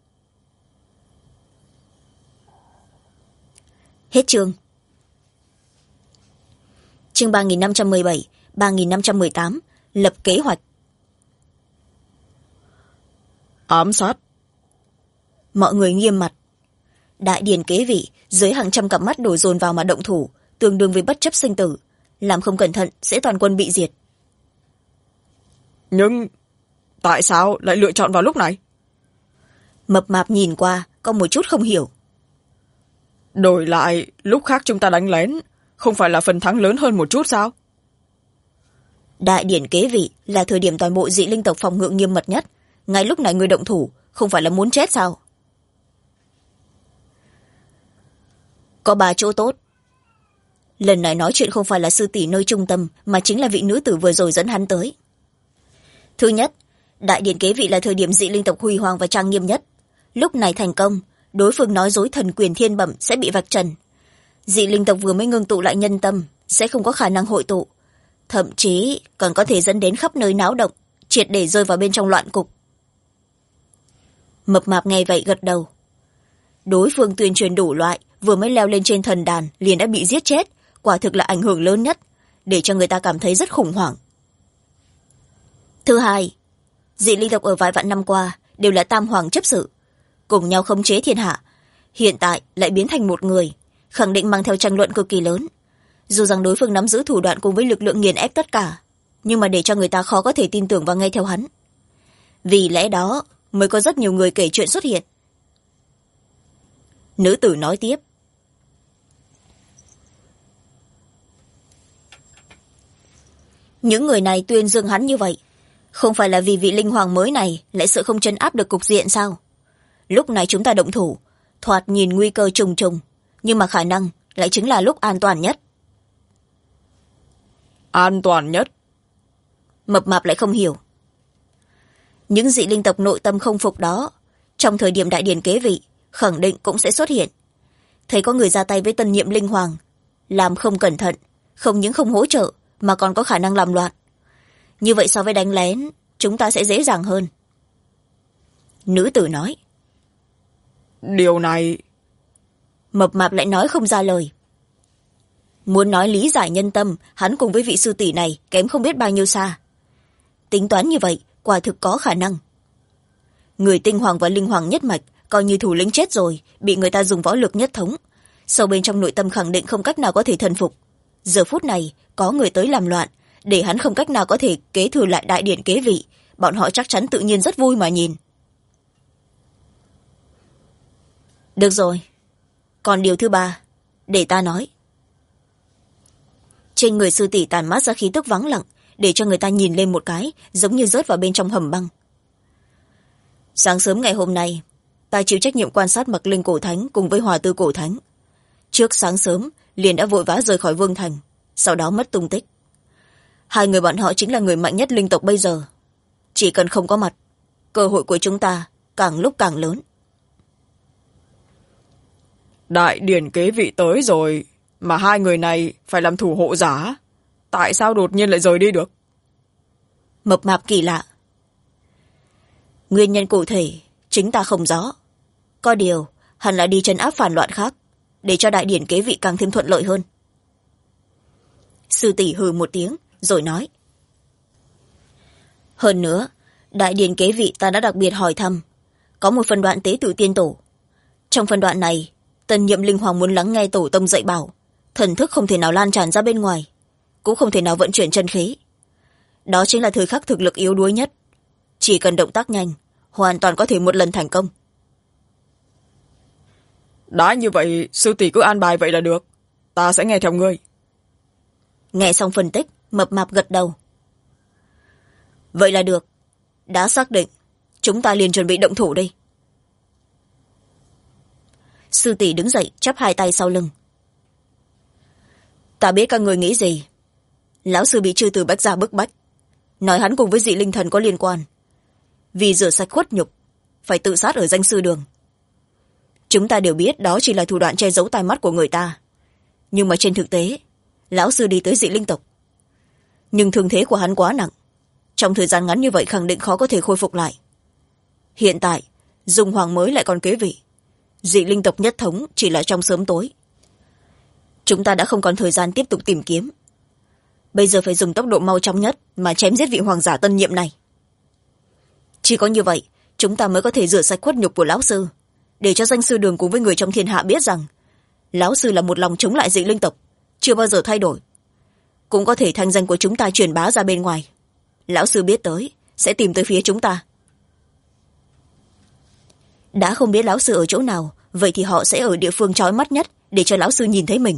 Hết chương. Chương 3517, 3518, lập kế hoạch. Ám sát. Mọi người nghiêm mặt. Đại điển kế vị, dưới hàng trăm cặp mắt đổ dồn vào mà động thủ, tương đương với bất chấp sinh tử. Làm không cẩn thận sẽ toàn quân bị diệt. Nhưng tại sao lại lựa chọn vào lúc này? Mập mạp nhìn qua, có một chút không hiểu. Đổi lại, lúc khác chúng ta đánh lén, không phải là phần thắng lớn hơn một chút sao? Đại điển kế vị là thời điểm toàn bộ dị linh tộc phòng ngự nghiêm mật nhất. Ngay lúc này người động thủ, không phải là muốn chết sao? Có 3 chỗ tốt. Lần này nói chuyện không phải là sư tỷ nơi trung tâm, mà chính là vị nữ tử vừa rồi dẫn hắn tới. Thứ nhất, đại điển kế vị là thời điểm dị linh tộc huy hoàng và trang nghiêm nhất. Lúc này thành công, đối phương nói dối thần quyền thiên bẩm sẽ bị vạch trần. Dị linh tộc vừa mới ngưng tụ lại nhân tâm, sẽ không có khả năng hội tụ. Thậm chí còn có thể dẫn đến khắp nơi náo động, triệt để rơi vào bên trong loạn cục. Mập mạp nghe vậy gật đầu. Đối phương tuyên truyền đủ loại, vừa mới leo lên trên thần đàn liền đã bị giết chết, quả thực là ảnh hưởng lớn nhất, để cho người ta cảm thấy rất khủng hoảng. Thứ hai, dị linh tộc ở vài vạn năm qua đều là tam hoàng chấp sự, cùng nhau khống chế thiên hạ, hiện tại lại biến thành một người, khẳng định mang theo tranh luận cực kỳ lớn. Dù rằng đối phương nắm giữ thủ đoạn cùng với lực lượng nghiền ép tất cả, nhưng mà để cho người ta khó có thể tin tưởng và nghe theo hắn. Vì lẽ đó mới có rất nhiều người kể chuyện xuất hiện. Nữ tử nói tiếp. Những người này tuyên dương hắn như vậy, không phải là vì vị linh hoàng mới này lại sợ không trấn áp được cục diện sao? Lúc này chúng ta động thủ, thoạt nhìn nguy cơ trùng trùng, nhưng mà khả năng lại chính là lúc an toàn nhất. An toàn nhất? Mập mạp lại không hiểu. Những dị linh tộc nội tâm không phục đó, trong thời điểm đại điển kế vị, khẳng định cũng sẽ xuất hiện. Thấy có người ra tay với tân nhiệm linh hoàng, làm không cẩn thận, không những không hỗ trợ, mà còn có khả năng làm loạn. Như vậy so với đánh lén, chúng ta sẽ dễ dàng hơn. Nữ tử nói. Điều này... Mập mạp lại nói không ra lời. Muốn nói lý giải nhân tâm, hắn cùng với vị sư tỷ này kém không biết bao nhiêu xa. Tính toán như vậy, quả thực có khả năng. Người tinh hoàng và linh hoàng nhất mạch, coi như thủ lĩnh chết rồi, bị người ta dùng võ lực nhất thống. Sâu bên trong nội tâm khẳng định không cách nào có thể thần phục. Giờ phút này, có người tới làm loạn, để hắn không cách nào có thể kế thừa lại đại điển kế vị. Bọn họ chắc chắn tự nhiên rất vui mà nhìn. Được rồi. Còn điều thứ 3, để ta nói. Trên người sư tỷ tàn mát ra khí tức vắng lặng, để cho người ta nhìn lên một cái, giống như rớt vào bên trong hầm băng. Sáng sớm ngày hôm nay, ta chịu trách nhiệm quan sát Mặc Linh cổ thánh cùng với Hòa Tư cổ thánh. Trước sáng sớm, liền đã vội vã rời khỏi vương thành, sau đó mất tung tích. Hai người bọn họ chính là người mạnh nhất linh tộc bây giờ. Chỉ cần không có mặt, cơ hội của chúng ta càng lúc càng lớn. Đại điển kế vị tới rồi, mà hai người này phải làm thủ hộ giả. Tại sao đột nhiên lại rời đi được? Mập mạp kỳ lạ. Nguyên nhân cụ thể chính ta không rõ. Có điều hẳn là đi trấn áp phản loạn khác, để cho đại điển kế vị càng thêm thuận lợi hơn. Sư tỷ hừ một tiếng rồi nói. Hơn nữa, đại điển kế vị ta đã đặc biệt hỏi thăm, có một phân đoạn tế tự tiên tổ. Trong phân đoạn này, tân nhiệm linh hoàng muốn lắng nghe tổ tông dạy bảo, thần thức không thể nào lan tràn ra bên ngoài, cũng không thể nào vận chuyển chân khí. Đó chính là thời khắc thực lực yếu đuối nhất. Chỉ cần động tác nhanh, hoàn toàn có thể một lần thành công. Đã như vậy, sư tỷ cứ an bài vậy là được. Ta sẽ nghe theo ngươi. Nghe xong phân tích, mập mạp gật đầu. Vậy là được. Đã xác định, chúng ta liền chuẩn bị động thủ đi. Sư tỷ đứng dậy, chắp hai tay sau lưng. Ta biết các người nghĩ gì. Lão sư bị chư từ Bách Gia bức bách, nói hắn cùng với dị linh thần có liên quan, vì rửa sạch khuất nhục phải tự sát ở danh sư đường. Chúng ta đều biết đó chỉ là thủ đoạn che giấu tai mắt của người ta, nhưng mà trên thực tế lão sư đi tới dị linh tộc, nhưng thương thế của hắn quá nặng, trong thời gian ngắn như vậy khẳng định khó có thể khôi phục lại. Hiện tại Dung Hoàng mới lại còn kế vị, dị linh tộc nhất thống chỉ là trong sớm tối. Chúng ta đã không còn thời gian tiếp tục tìm kiếm, bây giờ phải dùng tốc độ mau chóng nhất mà chém giết vị hoàng giả tân nhiệm này. Chỉ có như vậy chúng ta mới có thể rửa sạch khuất nhục của lão sư, để cho danh sư đường cùng với người trong thiên hạ biết rằng lão sư là một lòng chống lại dị linh tộc, chưa bao giờ thay đổi. Cũng có thể thanh danh của chúng ta truyền bá ra bên ngoài, lão sư biết tới sẽ tìm tới phía chúng ta. Đã không biết lão sư ở chỗ nào, vậy thì họ sẽ ở địa phương chói mắt nhất để cho lão sư nhìn thấy mình.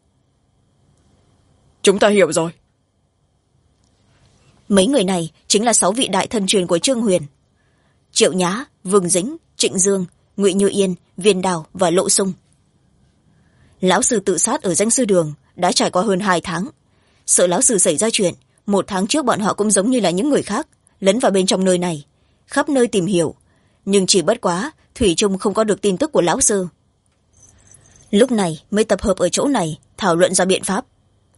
Chúng ta hiểu rồi. Mấy người này chính là 6 vị đại thân truyền của Trương Huyền: Triệu Nhã, Vương Dĩnh, Trịnh Dương, Ngụy Như Yên, Viên Đào và Lộ Sung. Lão sư tự sát ở danh sư đường đã trải qua hơn 2 tháng. Sợ lão sư xảy ra chuyện, 1 tháng trước bọn họ cũng giống như là những người khác, lấn vào bên trong nơi này, khắp nơi tìm hiểu, nhưng chỉ bất quá thủy chung không có được tin tức của lão sư. Lúc này mới tập hợp ở chỗ này thảo luận ra biện pháp.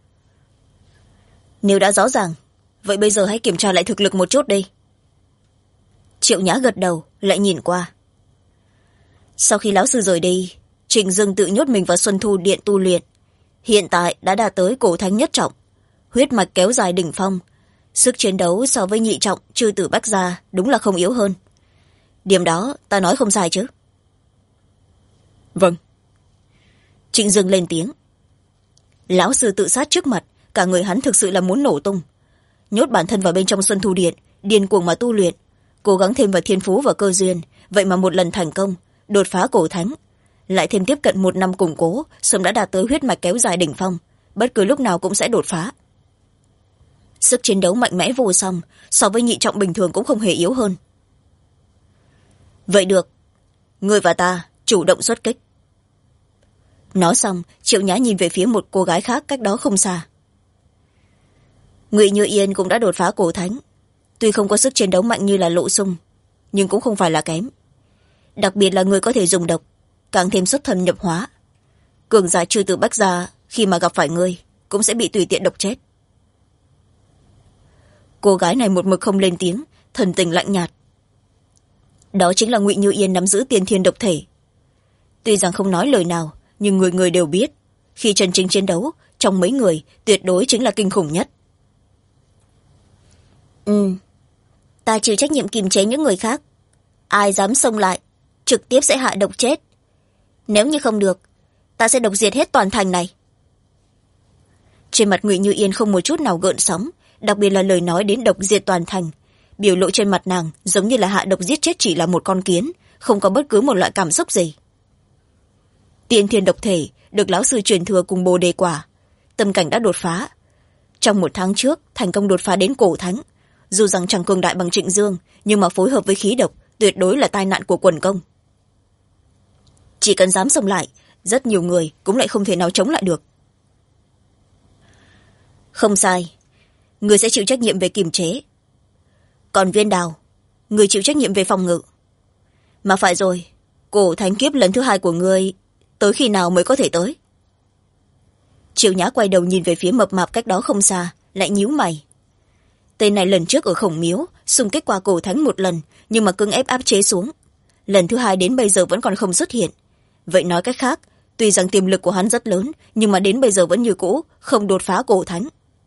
Nếu đã rõ ràng, vậy bây giờ hãy kiểm tra lại thực lực một chút đi. Triệu Nhã gật đầu, lại nhìn qua. Sau khi lão sư rời đi, Trịnh Dương tự nhốt mình vào Xuân Thu Điện tu luyện. Hiện tại đã đạt tới cổ thánh nhất trọng, huyết mạch kéo dài đỉnh phong. Sức chiến đấu so với nhị trọng chư tử Bách Gia đúng là không yếu hơn. Điểm đó ta nói không sai chứ? Vâng. Trịnh Dương lên tiếng. Lão sư tự sát trước mặt, cả người hắn thực sự là muốn nổ tung. Nhốt bản thân vào bên trong Xuân Thu Điện, điên cuồng mà tu luyện, cố gắng thêm vào thiên phú và cơ duyên, vậy mà một lần thành công, đột phá cổ thánh, lại thêm tiếp cận 1 năm củng cố, sớm đã đạt tới huyết mạch kéo dài đỉnh phong, bất cứ lúc nào cũng sẽ đột phá. Sức chiến đấu mạnh mẽ vô song, so với nhị trọng bình thường cũng không hề yếu hơn. Vậy được, ngươi và ta chủ động xuất kích. Nói xong, Triệu Nhã nhìn về phía một cô gái khác cách đó không xa. Ngụy Như Yên cũng đã đột phá cổ thánh, tuy không có sức chiến đấu mạnh như là Lộ Sung, nhưng cũng không phải là kém. Đặc biệt là người có thể dùng độc, càng thêm xuất thần nhập hóa. Cường giả chư tử Bách Gia khi mà gặp phải ngươi cũng sẽ bị tùy tiện độc chết. Cô gái này một mực không lên tiếng, thần tình lạnh nhạt. Đó chính là Ngụy Như Yên nắm giữ tiên thiên độc thể. Tuy rằng không nói lời nào, nhưng người người đều biết, khi chân chính chiến đấu, trong mấy người tuyệt đối chính là kinh khủng nhất. Ta chịu trách nhiệm kiềm chế những người khác. Ai dám xông lại, trực tiếp sẽ hạ độc chết. Nếu như không được, ta sẽ độc diệt hết toàn thành này. Trên mặt Ngụy Như Yên không một chút nào gợn sóng, đặc biệt là lời nói đến độc diệt toàn thành. Biểu lộ trên mặt nàng giống như là hạ độc giết chết chỉ là một con kiến, không có bất cứ một loại cảm xúc gì. Tiên thiên độc thể được lão sư truyền thừa cùng bồ đề quả, tâm cảnh đã đột phá. Trong 1 tháng trước, thành công đột phá đến cổ thánh. Dù rằng chẳng cường đại bằng Trịnh Dương, nhưng mà phối hợp với khí độc, tuyệt đối là tai nạn của quần công. Chỉ cần dám xông lại, rất nhiều người cũng lại không thể nào chống lại được. Không sai, người sẽ chịu trách nhiệm về kiềm chế. Còn Viên Đào, người chịu trách nhiệm về phòng ngự. Mà phải rồi, cổ thánh kiếp lần thứ 2 của người tới khi nào mới có thể tới? Triệu Nhã quay đầu nhìn về phía mập mạp cách đó không xa, lại nhíu mày. Tên này lần trước ở Khổng Miếu xung kích qua cổ thánh một lần, nhưng mà cưỡng ép áp chế xuống. Lần thứ 2 đến bây giờ vẫn còn không xuất hiện. Vậy nói cách khác, tuy rằng tiềm lực của hắn rất lớn, nhưng mà đến bây giờ vẫn như cũ, không đột phá cổ thánh.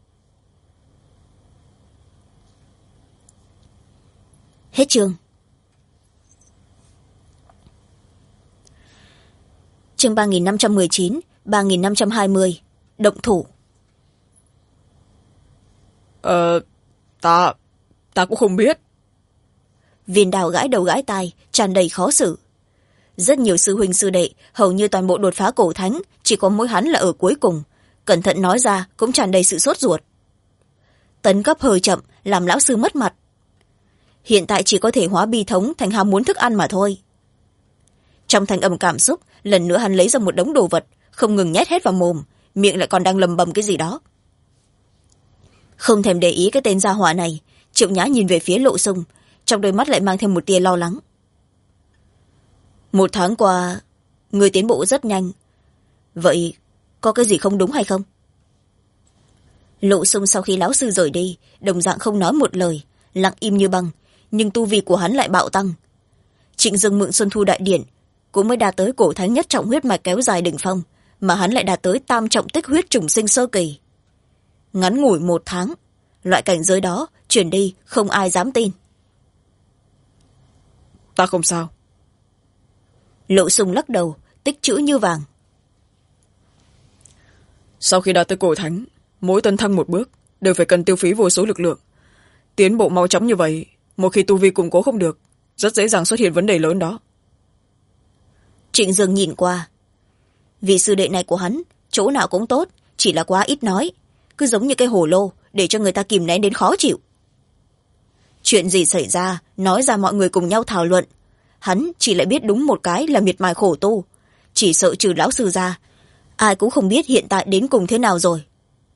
Hết chương. Chương 3519, 3520. Động thủ. Ta cũng không biết. Viên Đào gãi đầu gãi tai, tràn đầy khó xử. Rất nhiều sư huynh sư đệ, hầu như toàn bộ đột phá cổ thánh, chỉ có mỗi hắn là ở cuối cùng. Cẩn thận nói ra cũng tràn đầy sự sốt ruột. Tấn cấp hơi chậm, làm lão sư mất mặt. Hiện tại chỉ có thể hóa bi thống thành ham muốn thức ăn mà thôi. Trong thanh âm cảm xúc, lần nữa hắn lấy ra một đống đồ vật, không ngừng nhét hết vào mồm, miệng lại còn đang lầm bầm cái gì đó. Không thèm để ý cái tên gia hỏa này, Triệu Nhã nhìn về phía Lộ Sung, trong đôi mắt lại mang thêm một tia lo lắng. 1 tháng qua, người tiến bộ rất nhanh. Vậy có cái gì không đúng hay không? Lộ Sung sau khi lão sư rời đi, đồng dạng không nói một lời, lặng im như băng, nhưng tu vi của hắn lại bạo tăng. Trịnh Dương mượn Xuân Thu Đại Điển cũng mới đạt tới cổ thánh nhất trọng huyết mạch kéo dài đỉnh phong, mà hắn lại đạt tới tam trọng tích huyết trùng sinh sơ kỳ. Ngắn ngủi 1 tháng, loại cảnh giới đó chuyển đi không ai dám tin. Ta không sao. Lộ Sung lắc đầu, tích chữ như vàng. Sau khi đạt tới cổ thánh, mỗi tấn thăng một bước đều phải cần tiêu phí vô số lực lượng. Tiến bộ mau chóng như vậy, một khi tu vi củng cố không được, rất dễ dàng xuất hiện vấn đề lớn đó. Trịnh Dương nhìn qua. Vị sư đệ này của hắn, chỗ nào cũng tốt, chỉ là quá ít nói, cứ giống như cái hồ lô, để cho người ta kìm nén đến khó chịu. Chuyện gì xảy ra, nói ra mọi người cùng nhau thảo luận. Hắn chỉ lại biết đúng một cái là miệt mài khổ tu. Chỉ sợ trừ lão sư ra, ai cũng không biết hiện tại đến cùng thế nào rồi.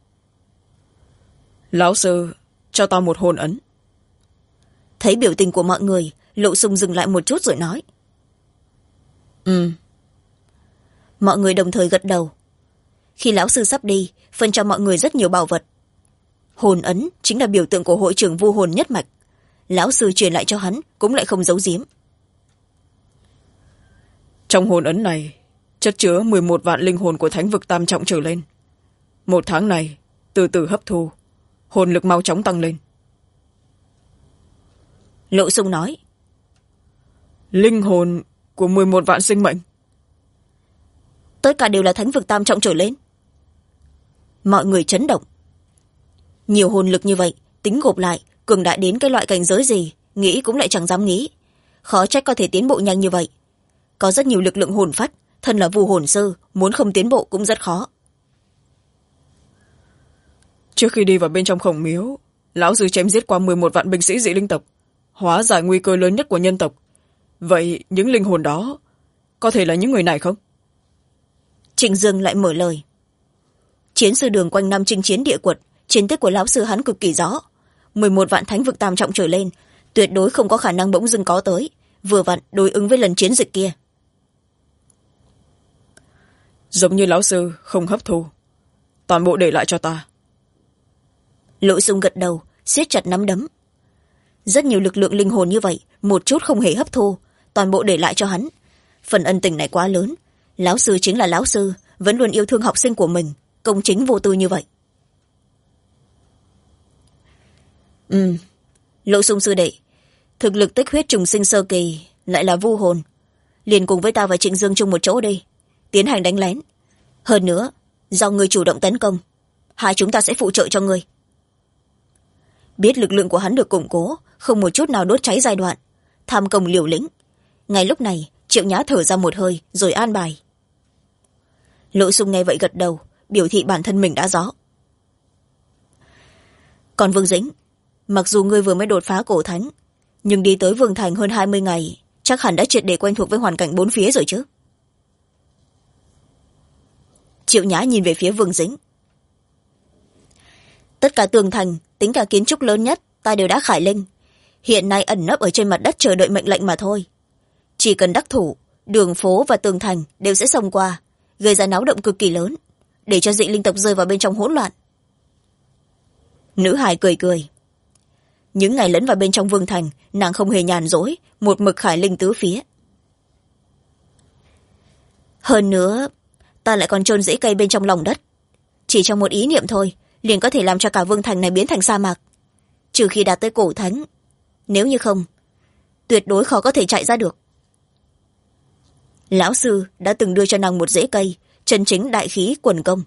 Lão sư, cho ta một hồn ấn. Thấy biểu tình của mọi người, Lộ Sung dừng lại một chút rồi nói. Mọi người đồng thời gật đầu. Khi lão sư sắp đi, phân cho mọi người rất nhiều bảo vật. Hồn ấn chính là biểu tượng của hội trưởng vu hồn nhất mạch. Lão sư truyền lại cho hắn cũng lại không giấu giếm. Trong hồn ấn này chất chứa 11 vạn linh hồn của thánh vực tam trọng trở lên. 1 tháng này từ từ hấp thu, hồn lực mau chóng tăng lên. Lộ Sung nói. Linh hồn của 11 vạn sinh mệnh? Tất cả đều là thánh vực tam trọng trở lên. Mọi người chấn động. Nhiều hồn lực như vậy, tính gộp lại, cường đại đến cái loại cảnh giới gì, nghĩ cũng lại chẳng dám nghĩ. Khó trách có thể tiến bộ nhanh như vậy. Có rất nhiều lực lượng hồn phách, thân là vu hồn sư, muốn không tiến bộ cũng rất khó. Trước khi đi vào bên trong Khổng Miếu, lão sư chém giết qua 11 vạn binh sĩ dị linh tộc, hóa giải nguy cơ lớn nhất của nhân tộc. Vậy những linh hồn đó có thể là những người này không? Trịnh Dương lại mở lời. Chiến sư đường quanh năm chinh chiến địa quật, chiến tích của lão sư hắn cực kỳ rõ. 11 vạn thánh vực tam trọng trở lên, tuyệt đối không có khả năng bỗng dưng có tới, vừa vặn đối ứng với lần chiến dịch kia. Giống như lão sư không hấp thu, toàn bộ để lại cho ta. Lộ Sung gật đầu, siết chặt nắm đấm. Rất nhiều lực lượng linh hồn như vậy, một chút không hề hấp thu, toàn bộ để lại cho hắn. Phần ân tình này quá lớn. Lão sư chính là lão sư, vẫn luôn yêu thương học sinh của mình, công chính vô tư như vậy. Lộ Sung sư đệ, thực lực tích huyết trùng sinh sơ kỳ lại là vu hồn, liền cùng với ta và Trịnh Dương chung một chỗ đi, tiến hành đánh lén. Hơn nữa, do người chủ động tấn công, hai chúng ta sẽ phụ trợ cho người. Biết lực lượng của hắn được củng cố, không một chút nào đốt cháy giai đoạn, tham công liều lĩnh. Ngay lúc này, Triệu Nhã thở ra một hơi rồi an bài. Lộ Sung nghe vậy gật đầu, biểu thị bản thân mình đã rõ. Còn Vương Dĩnh, mặc dù ngươi vừa mới đột phá cổ thánh, nhưng đi tới Vương Thành hơn 20 ngày, chắc hẳn đã triệt để quen thuộc với hoàn cảnh bốn phía rồi chứ. Triệu Nhã nhìn về phía Vương Dĩnh. tất cả tường thành tính cả kiến trúc lớn nhất ta đều đã khải linh, hiện nay ẩn nấp ở trên mặt đất chờ đợi mệnh lệnh mà thôi. Chỉ cần đắc thủ, đường phố và tường thành đều sẽ xông qua, gây ra náo động cực kỳ lớn, để cho dị linh tộc rơi vào bên trong hỗn loạn. Nữ hài cười cười. Những ngày lẫn vào bên trong vương thành, nàng không hề nhàn rỗi, một mực khải linh tứ phía. Hơn nữa, ta lại còn chôn rễ cây bên trong lòng đất, chỉ trong một ý niệm thôi liền có thể làm cho cả vương thành này biến thành sa mạc, trừ khi đạt tới cổ thánh, nếu như không tuyệt đối khó có thể chạy ra được. Lão sư đã từng đưa cho nàng một rễ cây, chân chính đại khí quần công.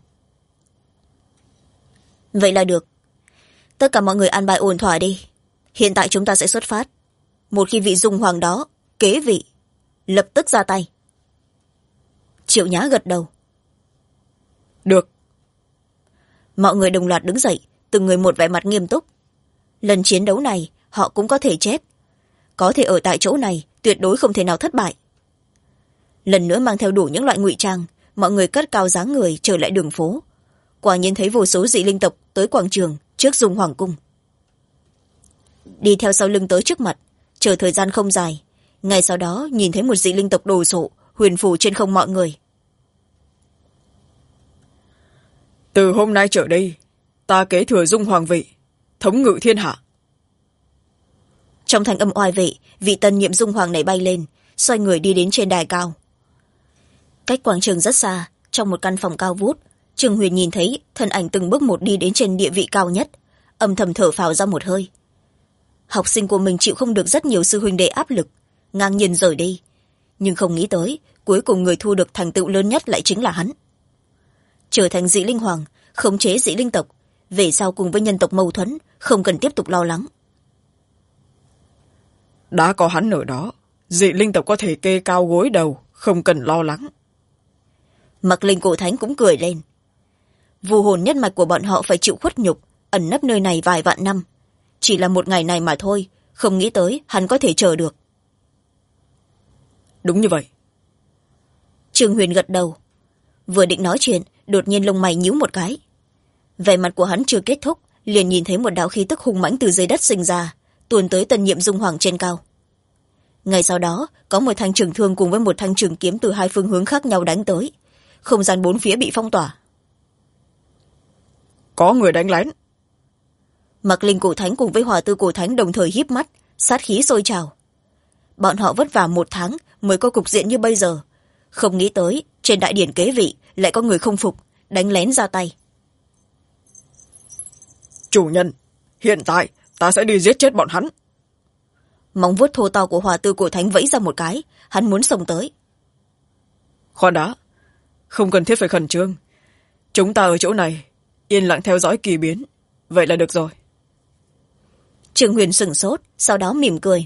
Vậy là được, tất cả mọi người an bài ổn thỏa đi, hiện tại chúng ta sẽ xuất phát. Một khi vị dung hoàng đó kế vị, lập tức ra tay. Triệu Nhã gật đầu. Được. Mọi người đồng loạt đứng dậy, từng người một vẻ mặt nghiêm túc. Lần chiến đấu này họ cũng có thể chết, có thể ở tại chỗ này tuyệt đối không thể nào thất bại. Lần nữa mang theo đủ những loại ngụy trang, mọi người cất cao dáng người trở lại đường phố. Quả nhiên thấy vô số dị linh tộc tới quảng trường trước dung hoàng cung. Đi theo sau lưng tới trước mặt, chờ thời gian không dài, ngay sau đó nhìn thấy một dị linh tộc đồ sộ huyền phù trên không mọi người. Từ hôm nay trở đi, ta kế thừa dung hoàng vị, thống ngự thiên hạ. Trong thanh âm oai vệ, vị tân nhiệm dung hoàng này bay lên, xoay người đi đến trên đài cao. Cách quảng trường rất xa, trong một căn phòng cao vút, Trương Huyền nhìn thấy thân ảnh từng bước một đi đến trên địa vị cao nhất, âm thầm thở phào ra một hơi. Học sinh của mình chịu không được rất nhiều sư huynh đệ áp lực, ngang nhiên rời đi, nhưng không nghĩ tới cuối cùng người thu được thành tựu lớn nhất lại chính là hắn. Trở thành dị linh hoàng, khống chế dị linh tộc, về sau cùng với nhân tộc mâu thuẫn, không cần tiếp tục lo lắng. Đã có hắn ở đó, dị linh tộc có thể kê cao gối đầu, không cần lo lắng. Mặc Linh cổ thánh cũng cười lên. Vù hồn nhất mạch của bọn họ phải chịu khuất nhục, ẩn nấp nơi này vài vạn năm, chỉ là một ngày này mà thôi, không nghĩ tới hắn có thể chờ được. Đúng như vậy. Trương Huyền gật đầu. Vừa định nói chuyện, đột nhiên lông mày nhíu một cái. Vẻ mặt của hắn chưa kết thúc, liền nhìn thấy một đạo khí tức hung mãnh từ dưới đất sinh ra, tuôn tới tân nhiệm dung hoàng trên cao. Ngay sau đó, có một thanh trường thương cùng với một thanh trường kiếm từ hai phương hướng khác nhau đánh tới. Không gian bốn phía bị phong tỏa. Có người đánh lén. Mặc Linh cổ thánh cùng với Hòa Tư cổ thánh đồng thời híp mắt, sát khí sôi trào. Bọn họ vất vả 1 tháng mới có cục diện như bây giờ, không nghĩ tới trên đại điển kế vị lại có người không phục, đánh lén ra tay. Chủ nhân, hiện tại ta sẽ đi giết chết bọn hắn. Móng vuốt thô to của Hòa Tư cổ thánh vẫy ra một cái, hắn muốn xông tới. Khoan đã, không cần thiết phải khẩn trương, chúng ta ở chỗ này yên lặng theo dõi kỳ biến, vậy là được rồi. Trương Huyền sửng sốt, sau đó mỉm cười.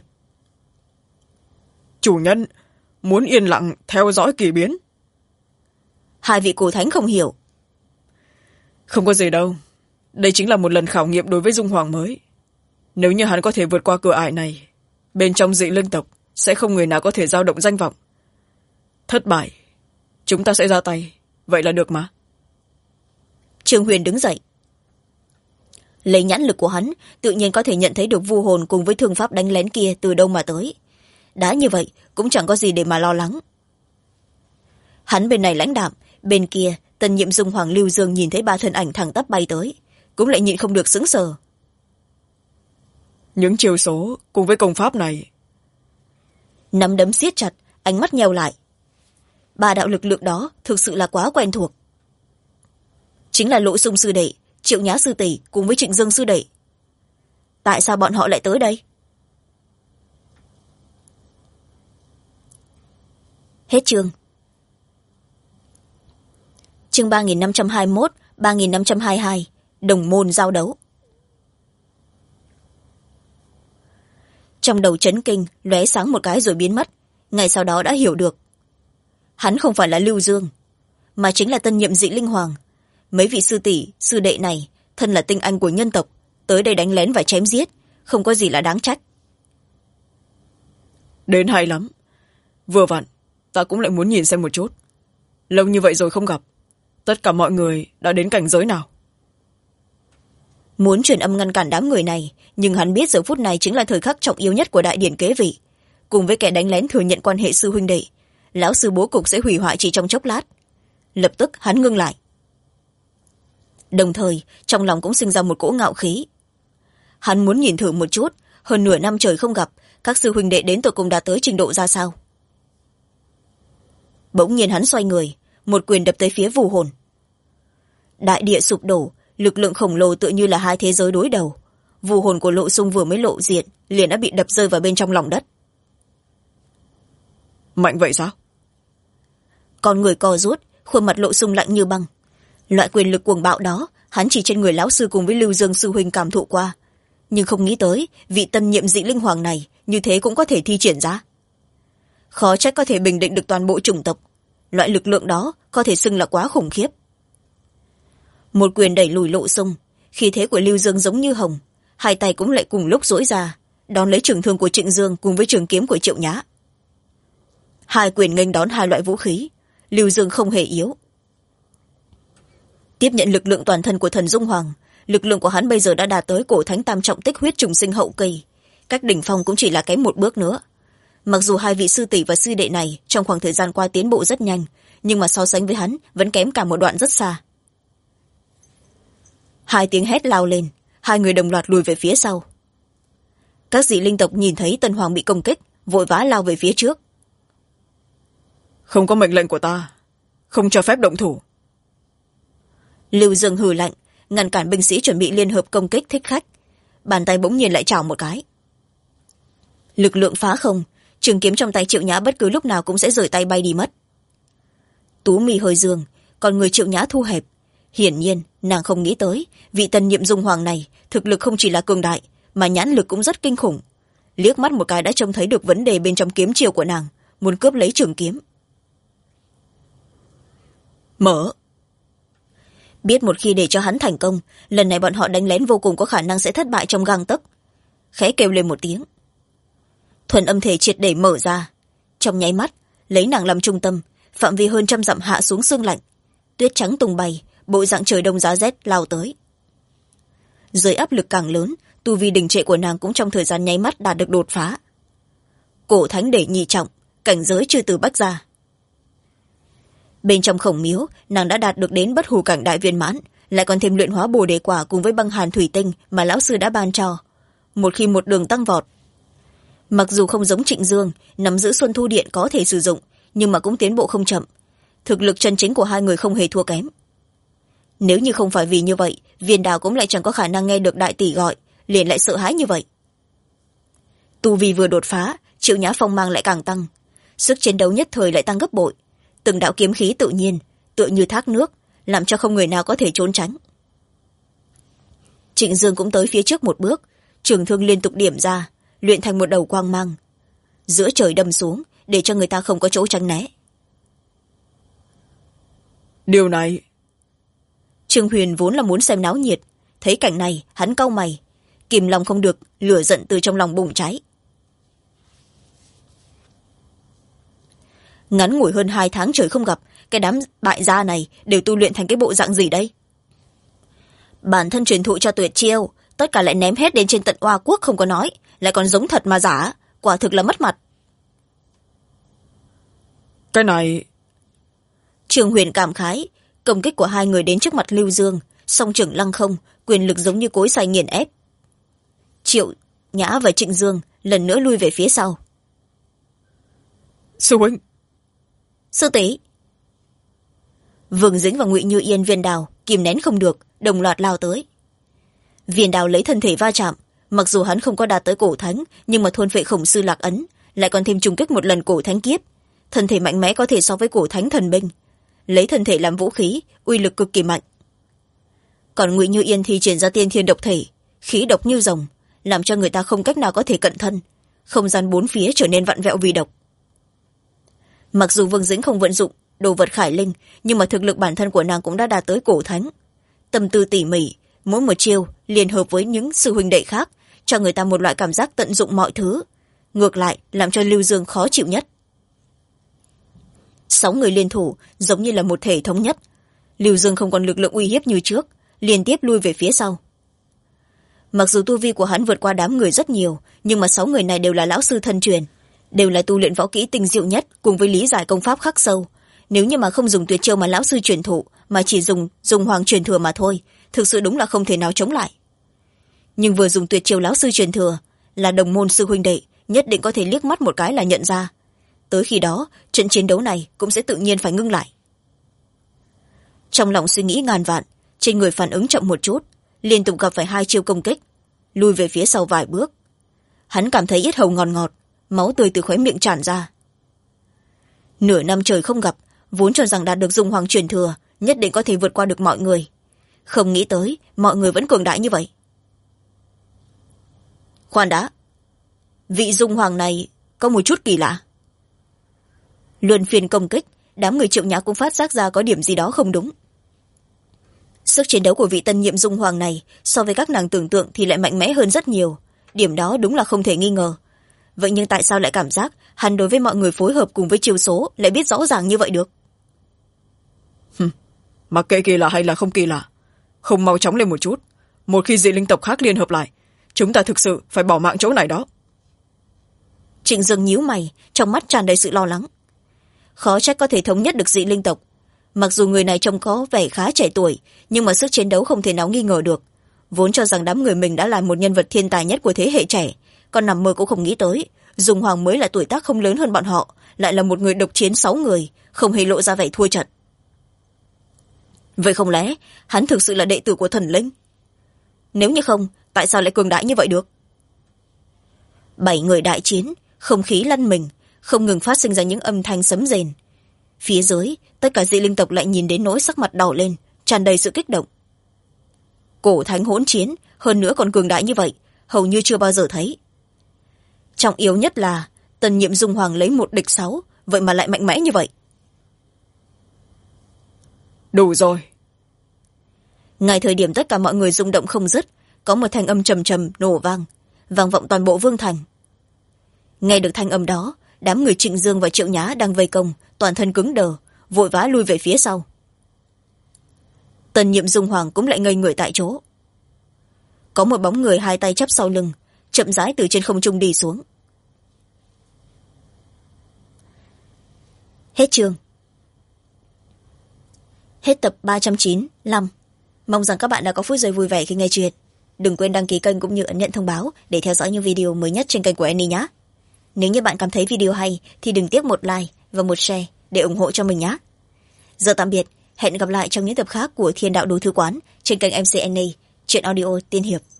Chủ nhân muốn yên lặng theo dõi kỳ biến? Hai vị cổ thánh không hiểu. Không có gì đâu, đây chính là một lần khảo nghiệm đối với dung hoàng mới. Nếu như hắn có thể vượt qua cửa ải này, bên trong dị linh tộc sẽ không người nào có thể dao động danh vọng. Thất bại, chúng ta sẽ ra tay, vậy là được mà. Trương Huyền đứng dậy. Lấy nhãn lực của hắn, tự nhiên có thể nhận thấy được vu hồn cùng với thương pháp đánh lén kia từ đâu mà tới. Đã như vậy, cũng chẳng có gì để mà lo lắng. Hắn bên này lãnh đạm, bên kia tân nhiệm dung hoàng Lưu Dương nhìn thấy 3 thân ảnh thẳng tắp bay tới, cũng lại nhịn không được sững sờ. Những chiêu số cùng với công pháp này. Nắm đấm siết chặt, ánh mắt nheo lại. 3 đạo lực lượng đó thực sự là quá quen thuộc. Chính là Lộ Sung sư đệ, Triệu Nhã sư tỷ cùng với Trịnh Dương sư đệ. Tại sao bọn họ lại tới đây? Hết chương. Chương 3521, 3522, đồng môn giao đấu. Trong đầu chấn kinh, lóe sáng một cái rồi biến mất, ngay sau đó đã hiểu được. Hắn không phải là Lưu Dương, mà chính là tân nhiệm dị linh hoàng. Mấy vị sư tỷ, sư đệ này, thân là tinh anh của nhân tộc, tới đây đánh lén và chém giết, không có gì là đáng trách. Đến hay lắm. Vừa vặn, ta cũng lại muốn nhìn xem một chút. Lâu như vậy rồi không gặp, tất cả mọi người đã đến cảnh giới nào? muốn truyền âm ngăn cản đám người này, nhưng hắn biết giờ phút này chính là thời khắc trọng yếu nhất của đại điển kế vị. Cùng với kẻ đánh lén thừa nhận quan hệ sư huynh đệ, lão sư bố cục sẽ hủy hoại chỉ trong chốc lát. Lập tức hắn ngưng lại, đồng thời trong lòng cũng sinh ra một cỗ ngạo khí. Hắn muốn nhìn thử một chút, hơn nửa năm trời không gặp, các sư huynh đệ đến tột cùng đạt tới trình độ ra sao. Bỗng nhiên hắn xoay người, một quyền đập tới phía Vu hồn. Đại địa sụp đổ, lực lượng khổng lồ tựa như là hai thế giới đối đầu. Vu hồn của Lộ Sung vừa mới lộ diện, liền đã bị đập rơi vào bên trong lòng đất. Mạnh vậy sao? Con người co rút, khuôn mặt Lộ Sung lạnh như băng. Loại quyền lực cuồng bạo đó, hắn chỉ trên người lão sư cùng với Lưu Dương sư huynh cảm thụ qua, nhưng không nghĩ tới vị tân nhiệm dị linh hoàng này như thế cũng có thể thi triển ra. Khó trách có thể bình định được toàn bộ chủng tộc. Loại lực lượng đó có thể xưng là quá khủng khiếp. Một quyền đẩy lùi Lộ Sung, khí thế của Lưu Dương giống như hồng, hai tay cũng lại cùng lúc duỗi ra, đón lấy trường thương của Trịnh Dương cùng với trường kiếm của Triệu Nhã. Hai quyền nghênh đón hai loại vũ khí, Lưu Dương không hề yếu. Tiếp nhận lực lượng toàn thân của thần Dung Hoàng, lực lượng của hắn bây giờ đã đạt tới cổ thánh tam trọng tích huyết trùng sinh hậu kỳ, cách đỉnh phong cũng chỉ là kém một bước nữa. Mặc dù hai vị sư tỷ và sư đệ này trong khoảng thời gian qua tiến bộ rất nhanh, nhưng mà so sánh với hắn vẫn kém cả một đoạn rất xa. Hai tiếng hét lao lên, hai người đồng loạt lùi về phía sau. Các dị linh tộc nhìn thấy Tân Hoàng bị công kích, vội vã lao về phía trước. Không có mệnh lệnh của ta, không cho phép động thủ. Lưu Dương hừ lạnh, ngăn cản binh sĩ chuẩn bị liên hợp công kích thích khách. Bàn tay bỗng nhiên lại chảo một cái. Lực lượng phá không, trường kiếm trong tay Triệu Nhã bất cứ lúc nào cũng sẽ rời tay bay đi mất. Tú mi hơi dương, còn người Triệu Nhã thu hẹp. Hiển nhiên nàng không nghĩ tới vị tân nhiệm Dung Hoàng này thực lực không chỉ là cường đại, mà nhãn lực cũng rất kinh khủng. Liếc mắt một cái đã trông thấy được vấn đề bên trong kiếm chiêu của nàng, muốn cướp lấy trường kiếm. Mở. Biết một khi để cho hắn thành công, lần này bọn họ đánh lén vô cùng có khả năng sẽ thất bại trong gang tấc. Khẽ kêu lên một tiếng, thuần âm thể triệt để mở ra. Trong nháy mắt, lấy nàng làm trung tâm, phạm vi hơn 100 dặm hạ xuống sương lạnh, tuyết trắng tung bay, bộ dạng trời đông giá rét lao tới. Dưới áp lực càng lớn, tu vi đình trệ của nàng cũng trong thời gian nháy mắt đạt được đột phá. Cổ thánh để nhị trọng, cảnh giới chưa từ bách ra. Bên trong khổng miếu, nàng đã đạt được đến bất hủ cảnh đại viên mãn, lại còn thêm luyện hóa bồ đề quả cùng với băng hàn thủy tinh mà lão sư đã ban cho. Một khi một đường tăng vọt, mặc dù không giống Trịnh Dương nắm giữ Xuân Thu Điện có thể sử dụng, nhưng mà cũng tiến bộ không chậm. Thực lực chân chính của hai người không hề thua kém. Nếu như không phải vì như vậy, Viên Đào cũng lại chẳng có khả năng nghe được đại tỷ gọi, liền lại sợ hãi như vậy. Tu vi vừa đột phá, Triệu Nhã phong mang lại càng tăng, sức chiến đấu nhất thời lại tăng gấp bội. Từng đạo kiếm khí tự nhiên tựa như thác nước, làm cho không người nào có thể trốn tránh. Trịnh Dương cũng tới phía trước một bước, trường thương liên tục điểm ra, luyện thành một đầu quang mang, giữa trời đâm xuống để cho người ta không có chỗ tránh né. Điều này, Trương Huyền vốn là muốn xem náo nhiệt, thấy cảnh này hắn cau mày, kìm lòng không được, lửa giận từ trong lòng bùng cháy. Ngắn ngủi hơn 2 tháng trời không gặp, cái đám bại gia này đều tu luyện thành cái bộ dạng gì đây? Bản thân truyền thụ cho tuyệt chiêu, tất cả lại ném hết đến trên tận Oa Quốc không có nói, lại còn giống thật mà giả, quả thực là mất mặt. Cái này, Trương Huyền cảm khái, công kích của hai người đến trước mặt Lưu Dương, song trưởng lăng không, quyền lực giống như cối xay nghiền ép. Triệu Nhã và Trịnh Dương lần nữa lui về phía sau. sư huynh, Sư tỷ. Vương Dính và Ngụy Như Yên, Viên Đào kìm nén không được, đồng loạt lao tới. Viên Đào lấy thân thể va chạm, mặc dù hắn không có đạt tới cổ thánh, nhưng mà thôn phệ khổng sư lạc ấn, lại còn thêm trùng kích một lần cổ thánh kiếp, thân thể mạnh mẽ có thể so với cổ thánh thần binh, lấy thân thể làm vũ khí, uy lực cực kỳ mạnh. Còn Ngụy Như Yên thì triển ra tiên thiên độc thể, khí độc như rồng, làm cho người ta không cách nào có thể cận thân, không gian bốn phía trở nên vặn vẹo vì độc. Mặc dù Vương Dĩnh không vận dụng đồ vật khải linh, nhưng mà thực lực bản thân của nàng cũng đã đạt tới cổ thánh. Tâm tư tỉ mỉ, mỗi một chiêu liên hợp với những sư huynh đệ khác, cho người ta một loại cảm giác tận dụng mọi thứ, ngược lại làm cho Lưu Dương khó chịu nhất. 6 người liên thủ giống như là một thể thống nhất. Lưu Dương không còn lực lượng uy hiếp như trước, liên tiếp lui về phía sau. mặc dù tu vi của hắn vượt qua đám người rất nhiều, nhưng mà 6 người này đều là lão sư thân truyền, đều là tu luyện võ kỹ tinh diệu nhất cùng với lý giải công pháp khắc sâu. Nếu như mà không dùng tuyệt chiêu mà lão sư truyền thụ, mà chỉ dùng hoàng truyền thừa mà thôi, thực sự đúng là không thể nào chống lại. Nhưng vừa dùng tuyệt chiêu lão sư truyền thừa, là đồng môn sư huynh đệ, nhất định có thể liếc mắt một cái là nhận ra. Tới khi đó, trận chiến đấu này cũng sẽ tự nhiên phải ngưng lại. Trong lòng suy nghĩ ngàn vạn, trên người phản ứng chậm một chút, liên tục gặp phải 2 chiêu công kích, lùi về phía sau vài bước. Hắn cảm thấy yết hầu ngọt ngọt, máu tươi từ khóe miệng tràn ra. Nửa năm trời không gặp, vốn cho rằng đạt được dung hoàng truyền thừa, nhất định có thể vượt qua được mọi người. Không nghĩ tới, mọi người vẫn cường đại như vậy. Khoan đã, vị dung hoàng này có một chút kỳ lạ. Luân phiên công kích, đám người Triệu Nhã cũng phát giác ra có điểm gì đó không đúng. Sức chiến đấu của vị tân nhiệm dung hoàng này so với các nàng tưởng tượng thì lại mạnh mẽ hơn rất nhiều, điểm đó đúng là không thể nghi ngờ. Vậy nhưng tại sao lại cảm giác hắn đối với mọi người phối hợp cùng với chiêu số lại biết rõ ràng như vậy được? Mặc kệ kỳ lạ hay là không kỳ lạ, không mau chóng lên một chút, một khi dị linh tộc khác liên hợp lại, chúng ta thực sự phải bỏ mạng chỗ này đó. Trịnh Dương nhíu mày, trong mắt tràn đầy sự lo lắng. Khó trách có thể thống nhất được dị linh tộc. Mặc dù người này trông có vẻ khá trẻ tuổi, nhưng mà sức chiến đấu không thể nào nghi ngờ được. Vốn cho rằng đám người mình đã là một nhân vật thiên tài nhất của thế hệ trẻ, còn nằm mơ cũng không nghĩ tới Dung Hoàng mới là tuổi tác không lớn hơn bọn họ, lại là một người độc chiến 6 người, không hề lộ ra vẻ thua trận. Vậy không lẽ hắn thực sự là đệ tử của thần linh? Nếu như không, tại sao lại cường đại như vậy được? 7 người đại chiến, không khí lăn mình, không ngừng phát sinh ra những âm thanh sấm rền. Phía dưới, tất cả dị linh tộc lại nhìn đến nỗi sắc mặt đỏ lên, tràn đầy sự kích động. Cổ thánh hỗn chiến, hơn nữa còn cường đại như vậy, hầu như chưa bao giờ thấy. Trọng yếu nhất là tân nhiệm Dung Hoàng lấy 1 địch 6, vậy mà lại mạnh mẽ như vậy. Đủ rồi. Ngay thời điểm tất cả mọi người rung động không dứt, có một thanh âm trầm trầm nổ vang, vang vọng toàn bộ vương thành. Nghe được thanh âm đó, đám người Trịnh Dương và Triệu Nhã đang vây công, toàn thân cứng đờ, vội vã lui về phía sau. Tân nhiệm Dung Hoàng cũng lại ngây người tại chỗ. Có một bóng người 2 tay chắp sau lưng, chậm rãi từ trên không trung đi xuống. Hết chương. Hết tập 395. Mong rằng các bạn đã có phút giây vui vẻ khi nghe chuyện. Đừng quên đăng ký kênh cũng như ấn nhận thông báo để theo dõi những video mới nhất trên kênh của Annie nhé. Nếu như bạn cảm thấy video hay thì đừng tiếc một like và một share để ủng hộ cho mình nhé. Giờ tạm biệt, hẹn gặp lại trong những tập khác của Thiên Đạo Đồ Thư Quán trên kênh MC Annie, truyện audio tiên hiệp.